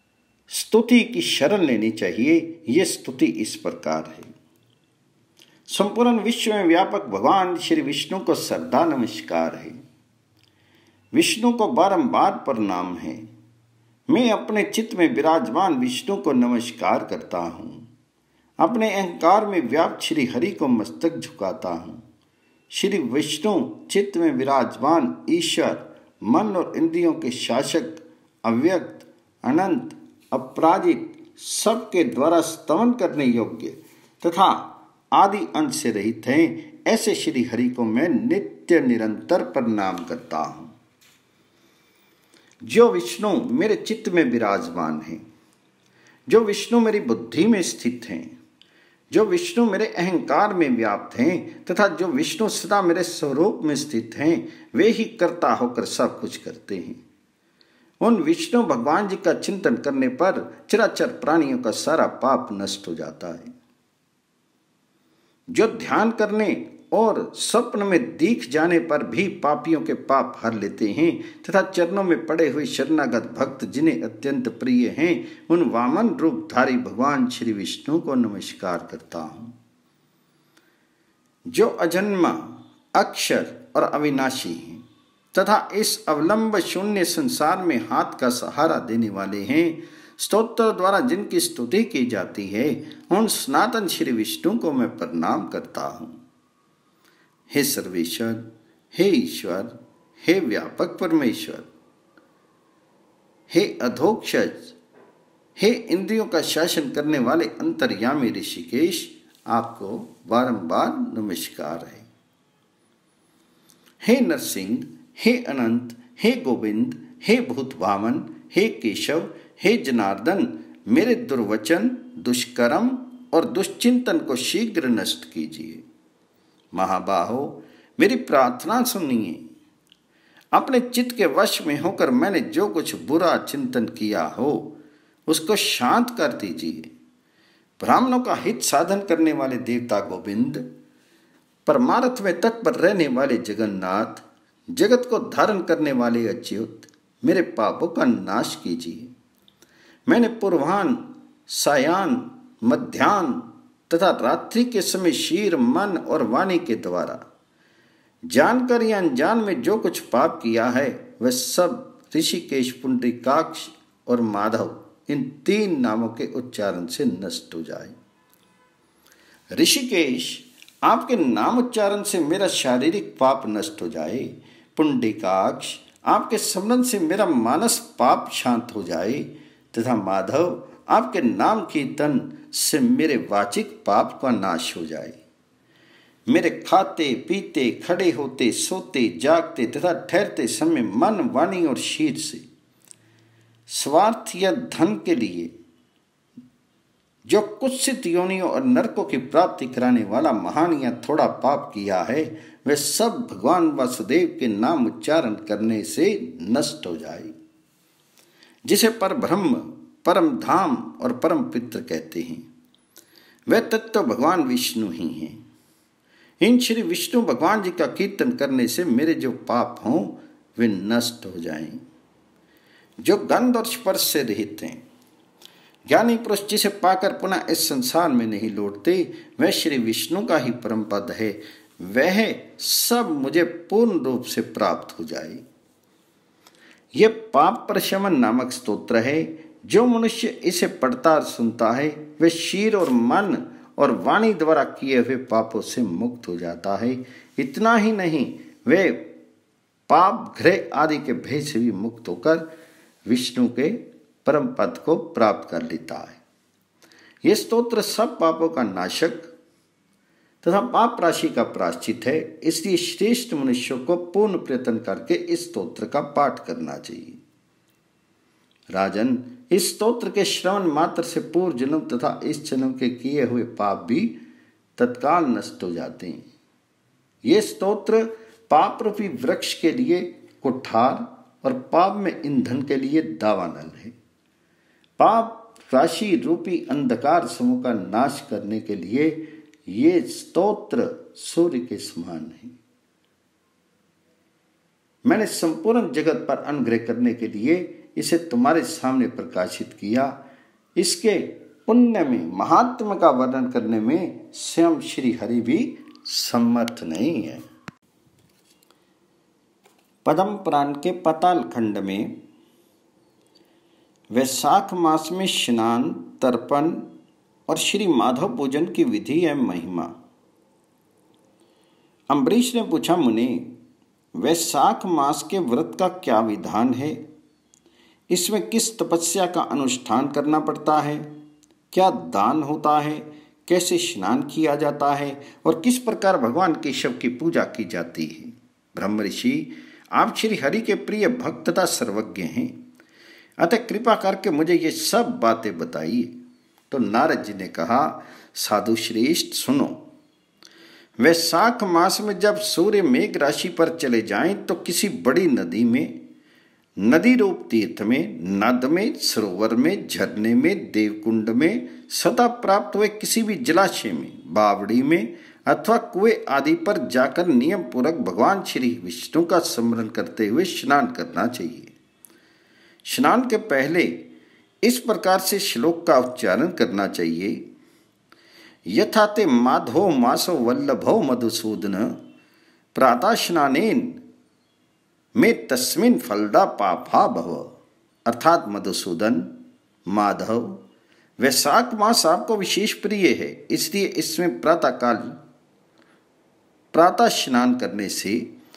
स्तुति की शरण लेनी चाहिए। ये स्तुति इस प्रकार है। संपूर्ण विश्व में व्यापक भगवान श्री विष्णु को श्रद्धा नमस्कार है। विष्णु को बारंबार प्रणाम है। मैं अपने चित्त में विराजमान विष्णु को नमस्कार करता हूँ। अपने अहंकार में व्याप्त श्री हरि को मस्तक झुकाता हूँ। श्री विष्णु चित्त में विराजमान ईश्वर, मन और इंद्रियों के शासक, अव्यक्त, अनंत, अपराजित, सबके द्वारा स्तवन करने योग्य तथा आदि अंत से रहित हैं, ऐसे श्री हरि को मैं नित्य निरंतर प्रणाम करता हूँ। जो विष्णु मेरे चित्त में विराजमान हैं, जो विष्णु मेरी बुद्धि में स्थित हैं, जो विष्णु मेरे अहंकार में व्याप्त हैं तथा जो विष्णु सदा मेरे स्वरूप में स्थित हैं, वे ही कर्ता होकर सब कुछ करते हैं। उन विष्णु भगवान जी का चिंतन करने पर चराचर प्राणियों का सारा पाप नष्ट हो जाता है। जो ध्यान करने और स्वप्न में दिख जाने पर भी पापियों के पाप हर लेते हैं तथा चरणों में पड़े हुए शरणागत भक्त जिन्हें अत्यंत प्रिय हैं, उन वामन रूपधारी भगवान श्री विष्णु को नमस्कार करता हूँ। जो अजन्मा, अक्षर और अविनाशी हैं तथा इस अवलंब शून्य संसार में हाथ का सहारा देने वाले हैं, स्तोत्र द्वारा जिनकी स्तुति की जाती है, उन सनातन श्री विष्णु को मैं प्रणाम करता हूँ। हे सर्वेश्वर, हे ईश्वर, हे व्यापक परमेश्वर, हे अधोक्षज, हे इंद्रियों का शासन करने वाले अंतर्यामी ऋषिकेश, आपको बारंबार नमस्कार है। हे नरसिंह, हे अनंत, हे गोविंद, हे भूत वामन, हे केशव, हे जनार्दन, मेरे दुर्वचन, दुष्कर्म और दुश्चिंतन को शीघ्र नष्ट कीजिए। महाबाहो, मेरी प्रार्थना सुनिए। अपने चित्त के वश में होकर मैंने जो कुछ बुरा चिंतन किया हो, उसको शांत कर दीजिए। ब्राह्मणों का हित साधन करने वाले देवता गोविंद, परमार्थ में तत्पर रहने वाले जगन्नाथ, जगत को धारण करने वाले अच्युत, मेरे पापों का नाश कीजिए। मैंने पूर्वाह्न, सायाह्न, मध्याह्न तथा रात्रि के समय शीर, मन और वाणी के द्वारा जानकर या अनजान में जो कुछ पाप किया है, वह सब ऋषिकेश, पुंडरीकाक्ष और माधव, इन तीन नामों के उच्चारण से नष्ट हो जाए। ऋषिकेश, आपके नाम उच्चारण से मेरा शारीरिक पाप नष्ट हो जाए। पुंडरीकाक्ष, आपके स्मरण से मेरा मानस पाप शांत हो जाए तथा माधव, आपके नाम कीर्तन से मेरे वाचिक पाप का नाश हो जाए। मेरे खाते पीते, खड़े होते, सोते, जागते तथा ठहरते समय मन, वाणी और शीर से स्वार्थ या धन के लिए जो कुत्सित योनियों और नरकों की प्राप्ति कराने वाला महान या थोड़ा पाप किया है, वह सब भगवान वासुदेव के नाम उच्चारण करने से नष्ट हो जाए, जिसे परब्रह्म, परम धाम और परम पित्र कहते हैं। वह तत्व भगवान विष्णु ही हैं। इन श्री विष्णु भगवान जी का कीर्तन करने से मेरे जो पाप हों, वे नष्ट हो जाएं। जो गंध और स्पर्श से रहित हैं, ज्ञानी पुरुष जिसे पाकर पुनः इस संसार में नहीं लौटते, वह श्री विष्णु का ही परम पद है। वह सब मुझे पूर्ण रूप से प्राप्त हो जाए। यह पाप प्रशमन नामक स्तोत्र है। जो मनुष्य इसे पढ़ता और सुनता है, वह शीर और मन और वाणी द्वारा किए हुए पापों से मुक्त हो जाता है। इतना ही नहीं, वे पाप घृह आदि के भय से भी मुक्त होकर विष्णु के परम पद को प्राप्त कर लेता है। यह स्तोत्र सब पापों का नाशक तथा पाप राशि का प्रायश्चित है। इसलिए श्रेष्ठ मनुष्यों को पूर्ण प्रयत्न करके इस स्तोत्र का पाठ करना चाहिए। राजन, इस स्तोत्र के श्रवण मात्र से पूर्व जन्म तथा इस जन्म के किए हुए पाप भी तत्काल नष्ट हो जाते हैं। ये स्तोत्र पाप रूपी वृक्ष के लिए कुठार और पाप में ईंधन के लिए दावानल है। पाप राशि रूपी अंधकार समूह का नाश करने के लिए ये स्तोत्र सूर्य के समान है। मैंने संपूर्ण जगत पर अनुग्रह करने के लिए इसे तुम्हारे सामने प्रकाशित किया। इसके पुण्य में, महात्मा का वर्णन करने में स्वयं श्री हरि भी सम्मत नहीं है। पद्म पुराण के पाताल खंड में वैशाख मास में स्नान, तर्पण और श्री माधव पूजन की विधि एवं महिमा। अम्बरीश ने पूछा, मुनि, वैशाख मास के व्रत का क्या विधान है? इसमें किस तपस्या का अनुष्ठान करना पड़ता है? क्या दान होता है? कैसे स्नान किया जाता है? और किस प्रकार भगवान केशव की पूजा की जाती है? ब्रह्म ऋषि, आप श्री हरि के प्रिय भक्त तथा सर्वज्ञ हैं, अतः कृपा करके मुझे ये सब बातें बताइए। तो नारद जी ने कहा, साधु श्रेष्ठ सुनो। वैशाख मास में जब सूर्य मेघ राशि पर चले जाएं तो किसी बड़ी नदी में, नदी रूप तीर्थ में, नद में, सरोवर में, झरने में, देवकुंड में, सदा प्राप्त हुए किसी भी जलाशय में, बावड़ी में अथवा कुएं आदि पर जाकर नियम पूर्वक भगवान श्री विष्णु का स्मरण करते हुए स्नान करना चाहिए। स्नान के पहले इस प्रकार से श्लोक का उच्चारण करना चाहिए। यथा ते माधवो मासो वल्लभो मधुसूदन प्रातः स्नानेन में तस्मिन फलदा पापा भव। अर्थात मधुसूदन, माधव, वैशाख मास आपको विशेष प्रिय है, इसलिए इसमें प्रातःकाल प्रातः स्नान करने से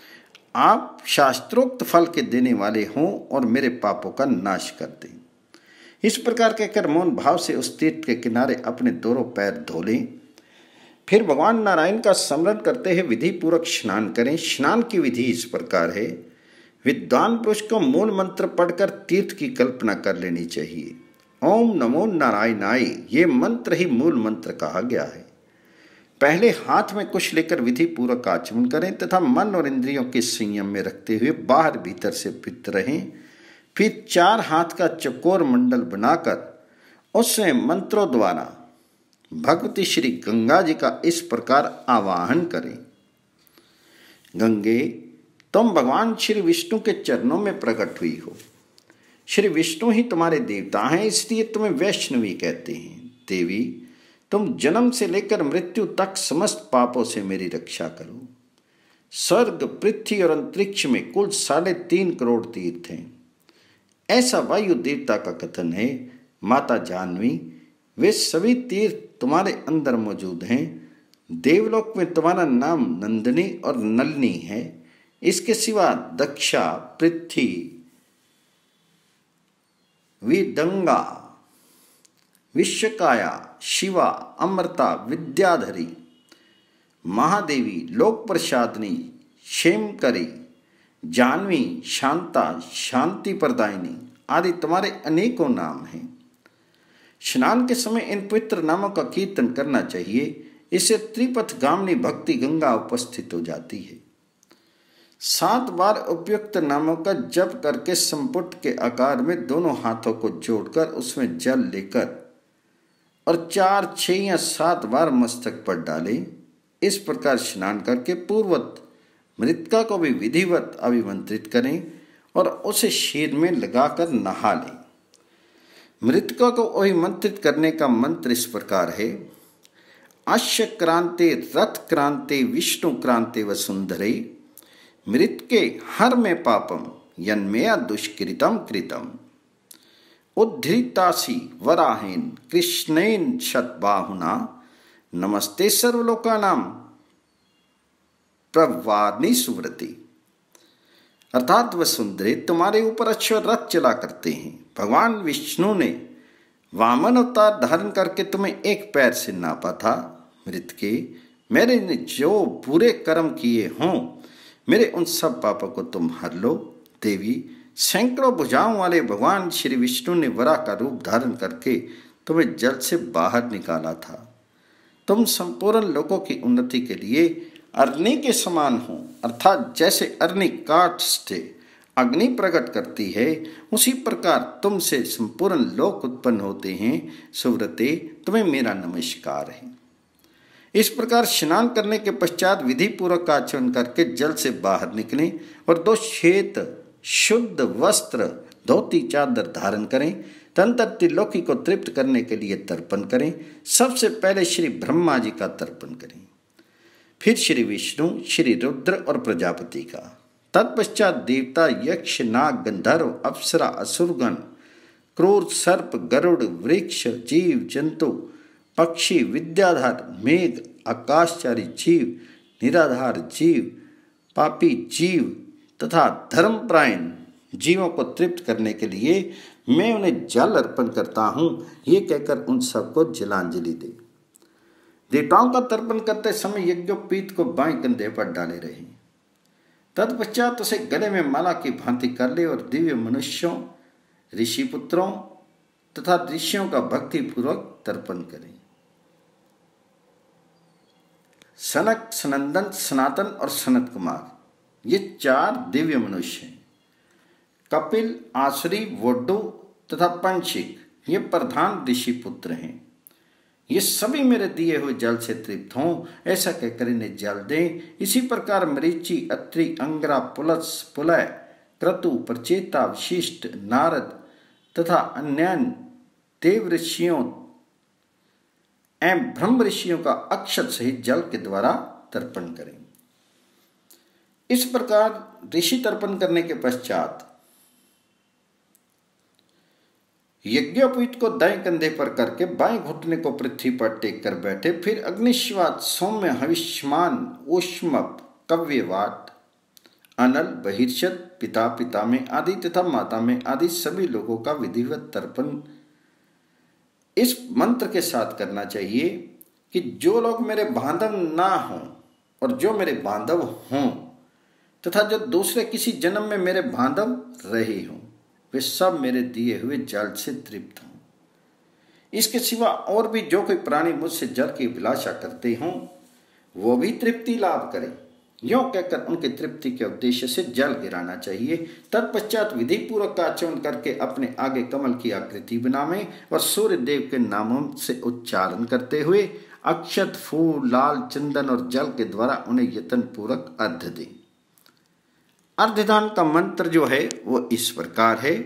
आप शास्त्रोक्त फल के देने वाले हों और मेरे पापों का नाश कर दें। इस प्रकार कहकर मौन भाव से उस तीर्थ के किनारे अपने दोनों पैर धो लें। फिर भगवान नारायण का स्मरण करते हुए विधि पूर्वक स्नान करें। स्नान की विधि इस प्रकार है, विद्वान पुरुष को मूल मंत्र पढ़कर तीर्थ की कल्पना कर लेनी चाहिए। ओम नमो नारायणाय, ये मंत्र ही मूल मंत्र कहा गया है। पहले हाथ में कुछ लेकर विधि पूर्वक आचमन करें तथा मन और इंद्रियों के संयम में रखते हुए बाहर भीतर से पित रहें। फिर चार हाथ का चकोर मंडल बनाकर उसमें मंत्रों द्वारा भगवती श्री गंगा जी का इस प्रकार आवाहन करें। गंगे, तुम भगवान श्री विष्णु के चरणों में प्रकट हुई हो। श्री विष्णु ही तुम्हारे देवता हैं, इसलिए तुम्हें वैष्णवी कहते हैं। देवी, तुम जन्म से लेकर मृत्यु तक समस्त पापों से मेरी रक्षा करो। स्वर्ग, पृथ्वी और अंतरिक्ष में कुल साढ़े तीन करोड़ तीर्थ हैं, ऐसा वायु देवता का कथन है। माता जानवी, वे सभी तीर्थ तुम्हारे अंदर मौजूद हैं। देवलोक में तुम्हारा नाम नंदिनी और नलिनी है। इसके सिवा दक्षा, पृथ्वी, विदंगा, विश्वकाया, शिवा, अमृता, विद्याधरी, महादेवी, लोक प्रसादिनी, क्षेमकरी, जानवी, शांता, शांति प्रदायिनी आदि तुम्हारे अनेकों नाम हैं। स्नान के समय इन पवित्र नामों का कीर्तन करना चाहिए। इससे त्रिपथ गामिनी भक्ति गंगा उपस्थित हो जाती है। सात बार उपयुक्त नामों का जप करके संपुट के आकार में दोनों हाथों को जोड़कर उसमें जल लेकर और चार, छह या सात बार मस्तक पर डालें। इस प्रकार स्नान करके पूर्ववत मृतिका को भी विधिवत अभिमंत्रित करें और उसे शीर में लगाकर नहा लें। मृतिका को अभिमंत्रित करने का मंत्र इस प्रकार है, अश्य क्रांते रथ क्रांते विष्णु क्रांते वसुंधरे मृतके हर में पापम यन्मेया दुष्कृतम कृतम उद्धृतासी वराहेन कृष्णेन शतबाहुना नमस्ते सर्वलोकानाम प्रवानी सुव्रति। अर्थात वसुंधरे, तुम्हारे ऊपर अश्व रथ चला करते हैं। भगवान विष्णु ने वामन अवतार धारण करके तुम्हें एक पैर से नापा था। मृतके, मेरे ने जो बुरे कर्म किए हों, मेरे उन सब पापों को तुम हर लो। देवी, सैकड़ों भुजाओं वाले भगवान श्री विष्णु ने वरा का रूप धारण करके तुम्हें जल से बाहर निकाला था। तुम संपूर्ण लोगों की उन्नति के लिए अग्नि के समान हो। अर्थात जैसे अग्नि काठ से अग्नि प्रकट करती है, उसी प्रकार तुमसे संपूर्ण लोक उत्पन्न होते हैं। सुव्रते, तुम्हें मेरा नमस्कार है। इस प्रकार स्नान करने के पश्चात विधि पूर्वक आचरण करके जल से बाहर निकलें और दो श्वेत शुद्ध वस्त्र, धोती, चादर धारण करें तंत्र त्रिलोकी को तृप्त करने के लिए तर्पण करें। सबसे पहले श्री ब्रह्मा जी का तर्पण करें, फिर श्री विष्णु, श्री रुद्र और प्रजापति का। तत्पश्चात देवता, यक्ष, नाग, गंधर्व, अप्सरा, असुरगण, क्रूर, सर्प, गरुड़, वृक्ष, जीव जंतु, पक्षी, विद्याधर, मेघ, आकाशचारी जीव, निराधार जीव, पापी जीव तथा धर्मपरायण जीवों को तृप्त करने के लिए मैं उन्हें जल अर्पण करता हूँ। ये कहकर उन सबको जलांजलि दे। देवताओं का तर्पण करते समय यज्ञोपवीत को बाएं कंधे पर डाले रहे। तत्पश्चात उसे गले में माला की भांति कर ले और दिव्य मनुष्यों, ऋषि पुत्रों तथा ऋषियों का भक्ति पूर्वक तर्पण करें। सनक, सनंदन, सनातन और सनत कुमार ये चार दिव्य मनुष्य हैं। कपिल, आसुरी, वोड्डू तथा पंचिक ये प्रधान ऋषि पुत्र हैं। ये सभी मेरे दिए हुए जल से तृप्त हों, ऐसा कहकर इन्हें जल दें। इसी प्रकार मरीचि, अत्रि, अंगरा, पुलस, पुलय, क्रतु, प्रचेता, वशिष्ठ, नारद तथा अन्य देव ऋषियों एवं ब्रह्म ऋषियों का अक्षत सहित जल के द्वारा तर्पण करें। इस प्रकार ऋषि तर्पण करने के पश्चात यज्ञोपवीत को दाएं कंधे पर करके बाएं घुटने को पृथ्वी पर टेक कर बैठे। फिर अग्निश्वात, सौम्य, हविष्यमान, ऊष्मप, कव्यवाट, अनल, बहिर्षद, पिता, पितामह आदि तथा माता में आदि सभी लोगों का विधिवत तर्पण इस मंत्र के साथ करना चाहिए कि जो लोग मेरे बांधव ना हों और जो मेरे बांधव हों तथा जो दूसरे किसी जन्म में मेरे बांधव रहे हों, वे सब मेरे दिए हुए जल से तृप्त हों। इसके सिवा और भी जो कोई प्राणी मुझसे जल की अभिलाषा करते हों, वो भी तृप्ति लाभ करें। यों कहकर उनके तृप्ति के उद्देश्य से जल गिराना चाहिए। तत्पश्चात विधि पूर्वक का आचमन करके अपने आगे कमल की आकृति बनावें और सूर्य देव के नामों से उच्चारण करते हुए अक्षत, फूल, लाल चंदन और जल के द्वारा उन्हें यत्न पूर्वक अर्घ्य दें। अर्घ्यदान का मंत्र जो है वो इस प्रकार है।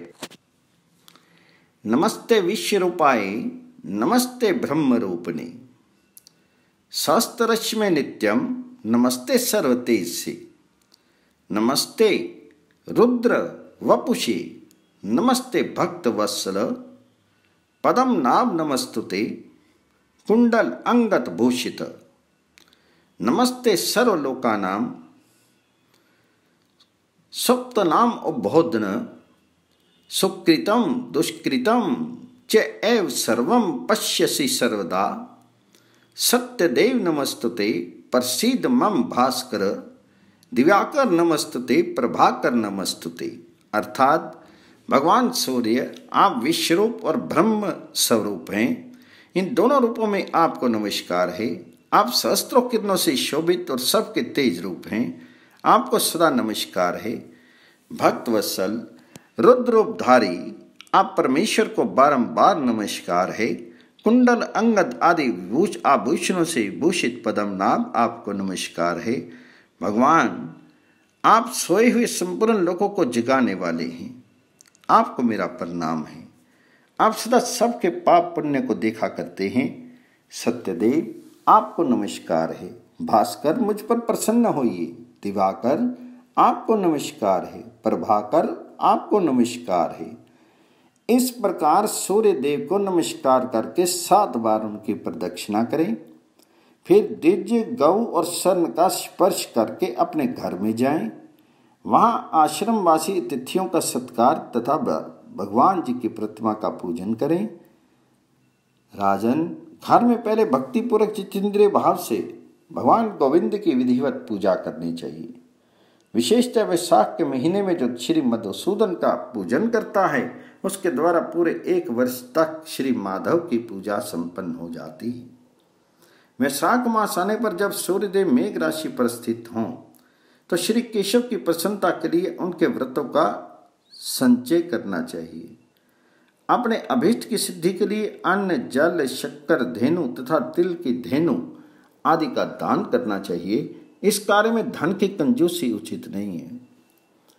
नमस्ते विश्वरूपाय, नमस्ते ब्रह्म रूपिणे, सहस्त्रश्मे नित्यम, नमस्ते सर्वतेजसे, नमस्ते रुद्र वपुषे, नमस्ते भक्त वत्सल, पदम नाम नमस्तुते, कुंडल अंगत भूषित, नमस्ते सर्वलोकानां, सुप्त नाम उद्बोधन, सुकृतम दुष्कृतम च एव सर्वं पश्यसि सर्वदा, सत्यदेव नमस्तुते, प्रसीद मम भास्कर, दिव्याकर नमस्तुते, प्रभाकर नमस्तुते। अर्थात भगवान सूर्य आप विश्वरूप और ब्रह्म स्वरूप हैं। इन दोनों रूपों में आपको नमस्कार है। आप सहस्त्रों किरणों से शोभित और सबके तेज रूप हैं। आपको सदा नमस्कार है। भक्त वत्सल रुद्र रूपधारी आप परमेश्वर को बारंबार नमस्कार है। कुंडल अंगद आदि आभूषणों से भूषित पदम नाम आपको नमस्कार है। भगवान आप सोए हुए संपूर्ण लोगों को जगाने वाले हैं। आपको मेरा प्रणाम है। आप सदा सबके पाप पुण्य को देखा करते हैं। सत्यदेव आपको नमस्कार है। भास्कर मुझ पर प्रसन्न होइए। दिवाकर आपको नमस्कार है। प्रभाकर आपको नमस्कार है। इस प्रकार सूर्य देव को नमस्कार करके सात बार उनकी प्रदक्षिणा करें। फिर दिव्य गौ और स्वर्ण का स्पर्श करके अपने घर में जाएं। वहां आश्रमवासी अतिथियों का सत्कार तथा भगवान जी की प्रतिमा का पूजन करें। राजन, घर में पहले भक्तिपूर्वक चित्तेंद्रिय भाव से भगवान गोविंद की विधिवत पूजा करनी चाहिए। विशेषतः वैशाख के महीने में जो श्री मधुसूदन का पूजन करता है उसके द्वारा पूरे एक वर्ष तक श्री माधव की पूजा संपन्न हो जाती है। वैशाख मास आने पर जब सूर्यदेव मेघ राशि पर स्थित हों तो श्री केशव की प्रसन्नता के लिए उनके व्रतों का संचय करना चाहिए। अपने अभीष्ट की सिद्धि के लिए अन्न, जल, शक्कर, धेनु तथा तिल की धेनु आदि का दान करना चाहिए। इस कार्य में धन की कंजूसी उचित नहीं है।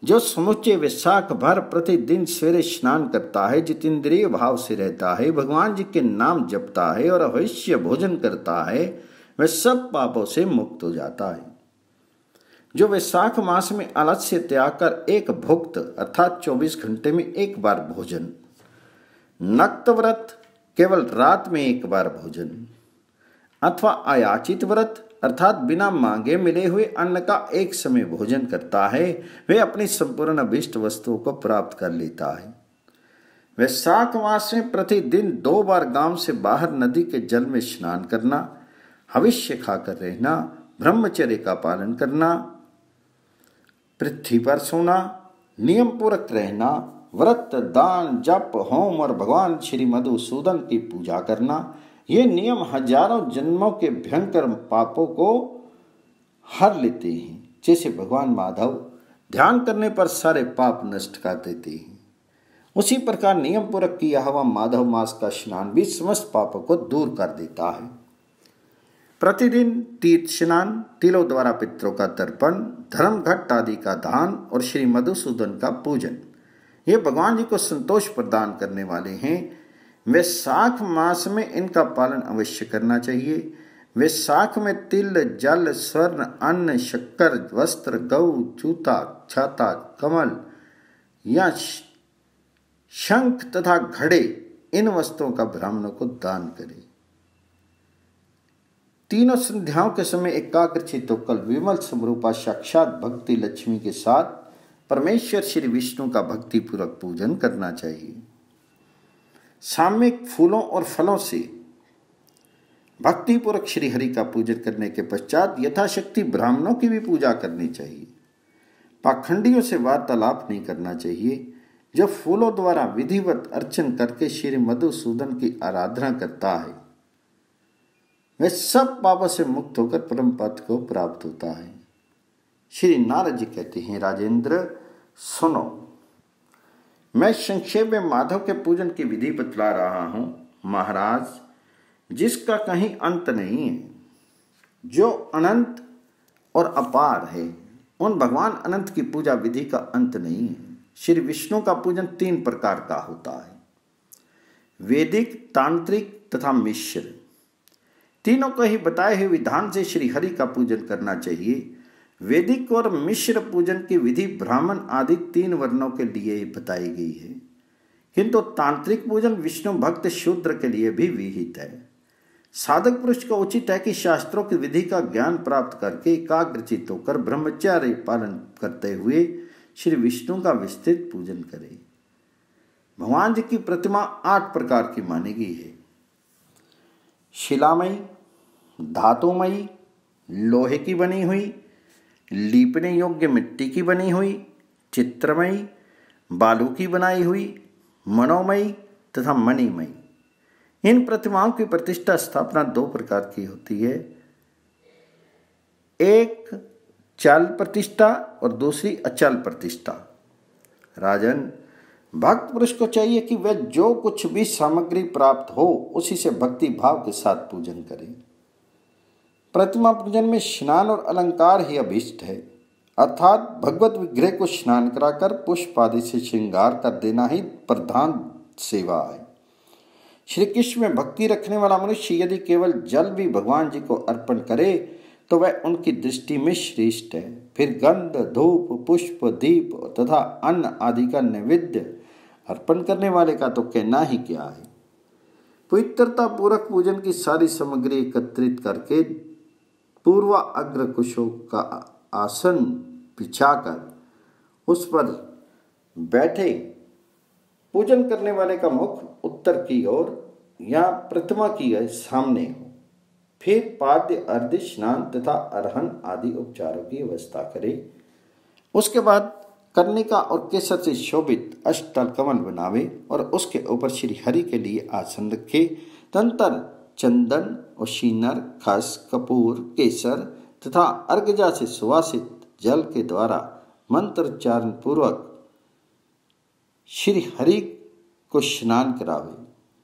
जो समुचे वैशाख भर प्रतिदिन सवेरे स्नान करता है, जितेंद्रिय भाव से रहता है, भगवान जी के नाम जपता है और अवश्य भोजन करता है, वह सब पापों से मुक्त हो जाता है। जो वैशाख मास में आलस्य त्याग कर एक भुक्त अर्थात चौबीस घंटे में एक बार भोजन, नक्त व्रत केवल रात में एक बार भोजन, अथवा अयाचित व्रत अर्थात बिना मांगे मिले हुए अन्न का एक समय भोजन करता है, वह अपनी संपूर्ण अभीष्ट वस्तुओं को प्राप्त कर लेता है। वैशाख मास में प्रतिदिन दो बार गांव से बाहर नदी के जल में स्नान करना, हविष्य खाकर रहना, ब्रह्मचर्य का पालन करना, पृथ्वी पर सोना, नियम पूर्वक रहना, व्रत, दान, जप, होम और भगवान श्री मधुसूदन की पूजा करना, ये नियम हजारों जन्मों के भयंकर पापों को हर लेते हैं। जैसे भगवान माधव ध्यान करने पर सारे पाप नष्ट कर देते हैं, उसी प्रकार नियम पूर्वक किया हुआ माधव मास का स्नान भी समस्त पापों को दूर कर देता है। प्रतिदिन तीर्थ स्नान, तिलों द्वारा पितरों का तर्पण, धर्म घट आदि का दान और श्री मधुसूदन का पूजन, ये भगवान जी को संतोष प्रदान करने वाले हैं। वैशाख मास में इनका पालन अवश्य करना चाहिए। वैशाख में तिल, जल, स्वर्ण, अन्न, शक्कर, वस्त्र, गौ, जूता, छाता, कमल या शंख तथा घड़े, इन वस्तुओं का ब्राह्मणों को दान करें। तीनों संध्याओं के समय एकाग्रचित्त होकर विमल समरूपा साक्षात भक्ति लक्ष्मी के साथ परमेश्वर श्री विष्णु का भक्ति पूर्वक पूजन करना चाहिए। सामयिक फूलों और फलों से भक्ति पूर्वक श्री हरि का पूजन करने के पश्चात यथाशक्ति ब्राह्मणों की भी पूजा करनी चाहिए। पाखंडियों से वार्तालाप नहीं करना चाहिए। जो फूलों द्वारा विधिवत अर्चन करके श्री मधुसूदन की आराधना करता है, वह सब पापों से मुक्त होकर परम पद को प्राप्त होता है। श्री नारद जी कहते हैं, राजेंद्र सुनो, मैं संक्षेप में माधव के पूजन की विधि बतला रहा हूं। महाराज, जिसका कहीं अंत नहीं है, जो अनंत और अपार है, उन भगवान अनंत की पूजा विधि का अंत नहीं है। श्री विष्णु का पूजन तीन प्रकार का होता है, वैदिक, तांत्रिक तथा मिश्र। तीनों को ही बताए हुए विधान से श्री हरि का पूजन करना चाहिए। वैदिक और मिश्र पूजन की विधि ब्राह्मण आदि तीन वर्णों के लिए बताई गई है, किंतु तांत्रिक पूजन विष्णु भक्त शूद्र के लिए भी विहित है। साधक पुरुष को उचित है कि शास्त्रों की विधि का ज्ञान प्राप्त करके एकाग्रचित्त होकर ब्रह्मचर्य पालन करते हुए श्री विष्णु का विस्तृत पूजन करे। भगवान जी की प्रतिमा आठ प्रकार की मानी गई है, शिलामयी, धातुमयी, लोहे की बनी हुई, लीपने योग्य मिट्टी की बनी हुई, चित्रमयी, बालू की बनाई हुई, मनोमयी तथा मणिमयी। इन प्रतिमाओं की प्रतिष्ठा स्थापना दो प्रकार की होती है, एक चल प्रतिष्ठा और दूसरी अचल प्रतिष्ठा। राजन, भक्त पुरुष को चाहिए कि वह जो कुछ भी सामग्री प्राप्त हो उसी से भक्ति भाव के साथ पूजन करे। प्रतिमा पूजन में स्नान और अलंकार ही अभीष्ट है, अर्थात भगवत विग्रह को स्नान कराकर पुष्प आदि से श्रृंगार कर देना ही प्रधान सेवा है। श्री कृष्ण में भक्ति रखने वाला मनुष्य यदि केवल जल भी भगवान जी को अर्पण करे तो वह उनकी दृष्टि में श्रेष्ठ है। फिर गंध, धूप, पुष्प, दीप तथा अन्न आदि का नैवेद्य अर्पण करने वाले का तो कहना ही क्या है। पवित्रता पूर्वक पूजन की सारी सामग्री एकत्रित करके पूर्वा अग्र कुशों का आसन बिछाकर उस पर बैठे पूजन करने वाले का मुख उत्तर की ओर या प्रतिमा की सामने हो। फिर पाद्य, अर्घ्य, स्नान तथा अर्हन आदि उपचारों की व्यवस्था करे। उसके बाद कर्णिका और केसर से शोभित अष्टदल कमल बनावे और उसके ऊपर श्री हरि के लिए आसन रखे। तंत्र, चंदन और शीनर, खस, कपूर, केसर तथा अर्घजा से सुवासित जल के द्वारा मंत्रोच्चारण पूर्वक श्री हरि को स्नान करावे।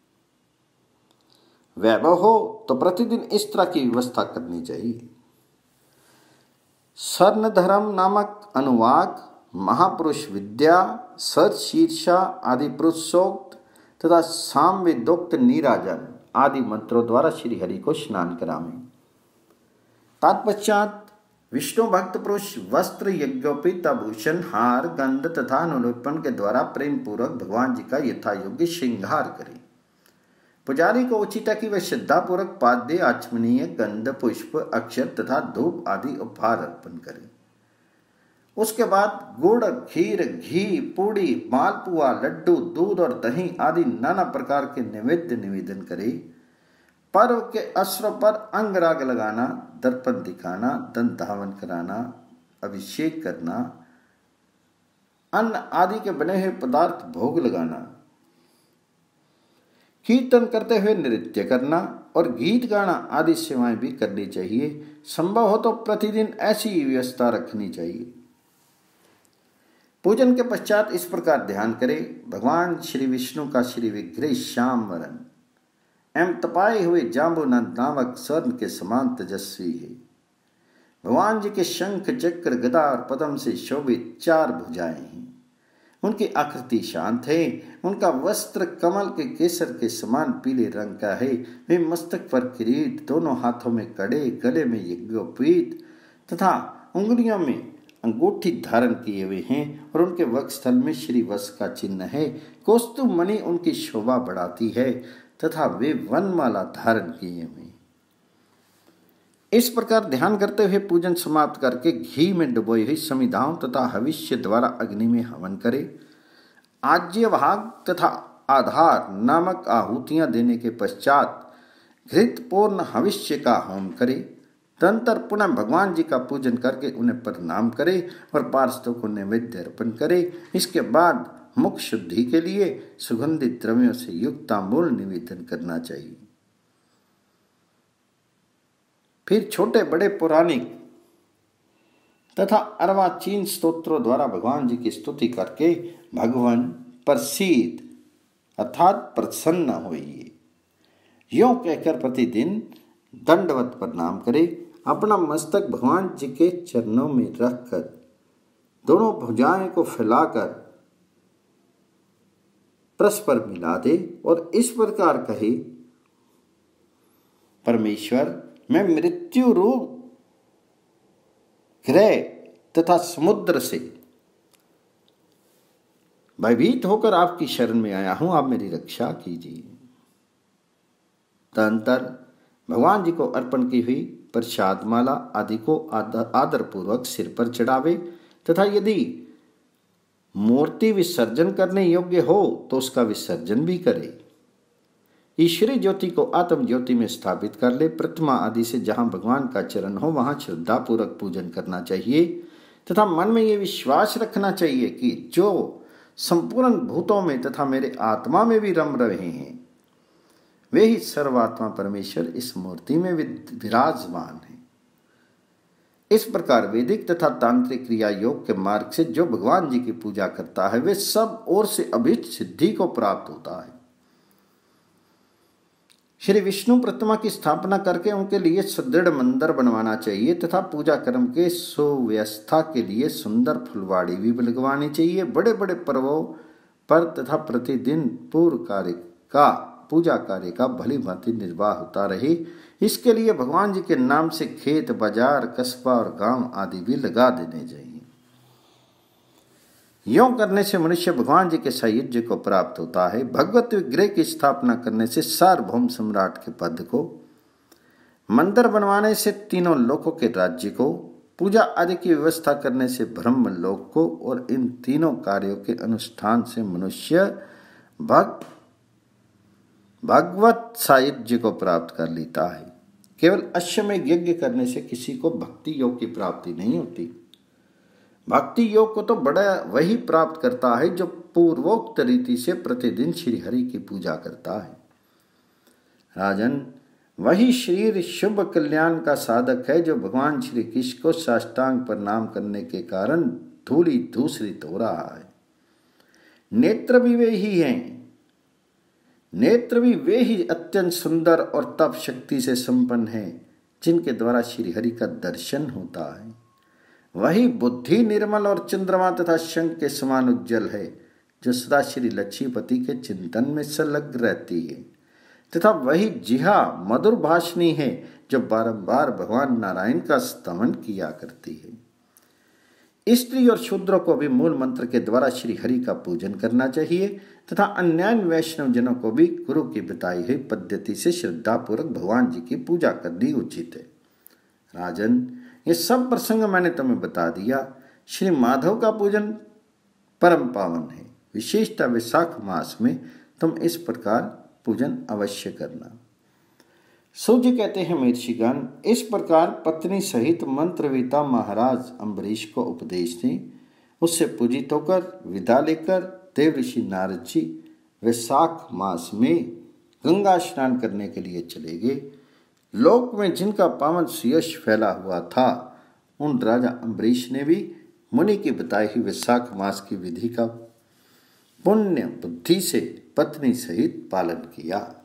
वैभव हो तो प्रतिदिन इस तरह की व्यवस्था करनी चाहिए। स्वर्ण धर्म नामक अनुवाक महापुरुष विद्या, सत शीर्षा आदि पुरुषोक्त तथा सामवेदोक्त नीराजन आदि मंत्रों द्वारा श्री हरि को स्नान करावें। तत्पश्चात विष्णु भक्त पुरुष वस्त्र, यज्ञोपीत, आभूषण, हार, गंध तथा अनुलेपन के द्वारा प्रेम पूर्वक भगवान जी का यथा योग्य श्रृंगार करें। पुजारी को उचित है कि वह श्रद्धा पूर्वक पाद्य, आचमनीय, गंध, पुष्प, अक्षत तथा धूप आदि उपहार अर्पण करे। उसके बाद गुड़, खीर, घी, पूड़ी, मालपुआ, लड्डू, दूध और दही आदि नाना प्रकार के नैवेद्य निवेदन करे। पर्व के अवसरों पर अंगराग लगाना, दर्पण दिखाना, दंत धावन कराना, अभिषेक करना, अन्न आदि के बने हुए पदार्थ भोग लगाना, कीर्तन करते हुए नृत्य करना और गीत गाना आदि सेवाएं भी करनी चाहिए। संभव हो तो प्रतिदिन ऐसी व्यवस्था रखनी चाहिए। पूजन के पश्चात इस प्रकार ध्यान करें, भगवान श्री विष्णु का श्री विग्रह श्याम वरण एवं तपाए हुए जाम्बूनंद नामक स्वर्ण के समान तेजस्वी है। भगवान जी के शंख, चक्र, गदा और पद्म से शोभित चार भुजाएं हैं। उनकी आकृति शांत है। उनका वस्त्र कमल के केसर के समान पीले रंग का है। वे मस्तक पर किरीट, दोनों हाथों में कड़े, गले में यज्ञोपवीत तथा उंगलियों में अंगूठी धारण किए हुए हैं और उनके वक्षस्थल में श्री वत्स का चिन्ह है। कौस्तुभ मणि उनकी शोभा बढ़ाती है तथा वे वनमाला धारण किए हुए। इस प्रकार ध्यान करते हुए पूजन समाप्त करके घी में डुबोई हुई समिधाओं तथा हविष्य द्वारा अग्नि में हवन करे। आज्य भाग तथा आधार नामक आहुतियां देने के पश्चात घृत पूर्ण हविष्य का होम करे। तदंतर पुनः भगवान जी का पूजन करके उन्हें प्रणाम करे और पार्षदों को नैवेद्य अर्पण करे। इसके बाद मुख शुद्धि के लिए सुगंधित द्रव्यों से युक्त तांबूल निवेदन करना चाहिए। फिर छोटे बड़े पौराणिक तथा अर्वाचीन स्तोत्रों द्वारा भगवान जी की स्तुति करके भगवान प्रसीद अर्थात प्रसन्न होइए यों कहकर प्रतिदिन दंडवत प्रणाम करे। अपना मस्तक भगवान जी के चरणों में रखकर दोनों भुजाएं को फैलाकर परस्पर मिला दे और इस प्रकार कहे, परमेश्वर, मैं मृत्यु रूप ग्रह तथा समुद्र से भयभीत होकर आपकी शरण में आया हूं, आप मेरी रक्षा कीजिए। तदंतर भगवान जी को अर्पण की हुई प्रसाद माला आदि को आदर पूर्वक सिर पर चढ़ावे तथा यदि मूर्ति विसर्जन करने योग्य हो तो उसका विसर्जन भी करे। ईश्वरी ज्योति को आत्म ज्योति में स्थापित कर ले। प्रतिमा आदि से जहां भगवान का चरण हो वहां श्रद्धा पूर्वक पूजन करना चाहिए तथा मन में ये विश्वास रखना चाहिए कि जो संपूर्ण भूतों में तथा मेरे आत्मा में भी रम रहे हैं वे ही सर्वात्मा परमेश्वर इस मूर्ति में विराजमान है। इस प्रकार वैदिक तथा तांत्रिक क्रिया योग के मार्ग से जो भगवान जी की पूजा करता है वे सब ओर से अभिष्ट सिद्धि को प्राप्त होता है। श्री विष्णु प्रतिमा की स्थापना करके उनके लिए सुदृढ़ मंदिर बनवाना चाहिए तथा पूजा कर्म के सुव्यवस्था के लिए सुंदर फुलवाड़ी भी लगवानी चाहिए। बड़े बड़े पर्वों पर तथा प्रतिदिन पूर्व कार्य का पूजा कार्य का भली भांति निर्वाह होता रहे, इसके लिए भगवान जी के नाम से खेत, बाजार, कस्बा और गांव आदि भी लगा देने चाहिए। यों करने से मनुष्य भगवान जी के सायुज्य को प्राप्त होता है। भगवत विग्रह की स्थापना करने से सार्वभौम सम्राट के पद को, मंदिर बनवाने से तीनों लोकों के राज्य को, पूजा आदि की व्यवस्था करने से ब्रह्म लोक को और इन तीनों कार्यों के अनुष्ठान से मनुष्य भक्त भगवत सायुज्य को प्राप्त कर लेता है। केवल अश्वमेध यज्ञ करने से किसी को भक्ति योग की प्राप्ति नहीं होती। भक्ति योग को तो बड़ा वही प्राप्त करता है जो पूर्वोक्त रीति से प्रतिदिन श्री हरि की पूजा करता है। राजन, वही शरीर शुभ कल्याण का साधक है जो भगवान श्री कृष्ण को साष्टांग प्रणाम करने के कारण धूली धूसरित हो रहा है। नेत्र भी वे ही हैं नेत्र भी वे ही अत्यंत सुंदर और तप शक्ति से संपन्न हैं जिनके द्वारा श्री हरि का दर्शन होता है। वही बुद्धि निर्मल और चंद्रमा तथा शंख के समान उज्जवल है, जो सदा श्री लक्ष्मीपति के चिंतन में संलग्न रहती है, तथा वही जिहा मधुर भाषणी है, जो बारंबार भगवान नारायण का स्तमन किया करती है। स्त्री और शूद्रों को भी मूल मंत्र के द्वारा श्री हरि का पूजन करना चाहिए तथा अन्य वैष्णव जनों को भी गुरु की बताई हुई पद्धति से श्रद्धा पूर्वक भगवान जी की पूजा करनी उचित है। राजन, ये सब प्रसंग मैंने तुम्हें बता दिया। श्री माधव का पूजन परम पावन है। विशेषतः वैशाख मास में तुम इस प्रकार पूजन अवश्य करना। सूर्य कहते हैं महर्षिगण, इस प्रकार पत्नी सहित मंत्रवेता महाराज अम्बरीश को उपदेश दें। उससे पूजित होकर विदा लेकर देव ऋषि नारद जी वैशाख मास में गंगा स्नान करने के लिए चले गए। लोक में जिनका पावन सुयश फैला हुआ था, उन राजा अम्बरीश ने भी मुनि की बताई हुई वैशाख मास की विधि का पुण्य बुद्धि से पत्नी सहित पालन किया।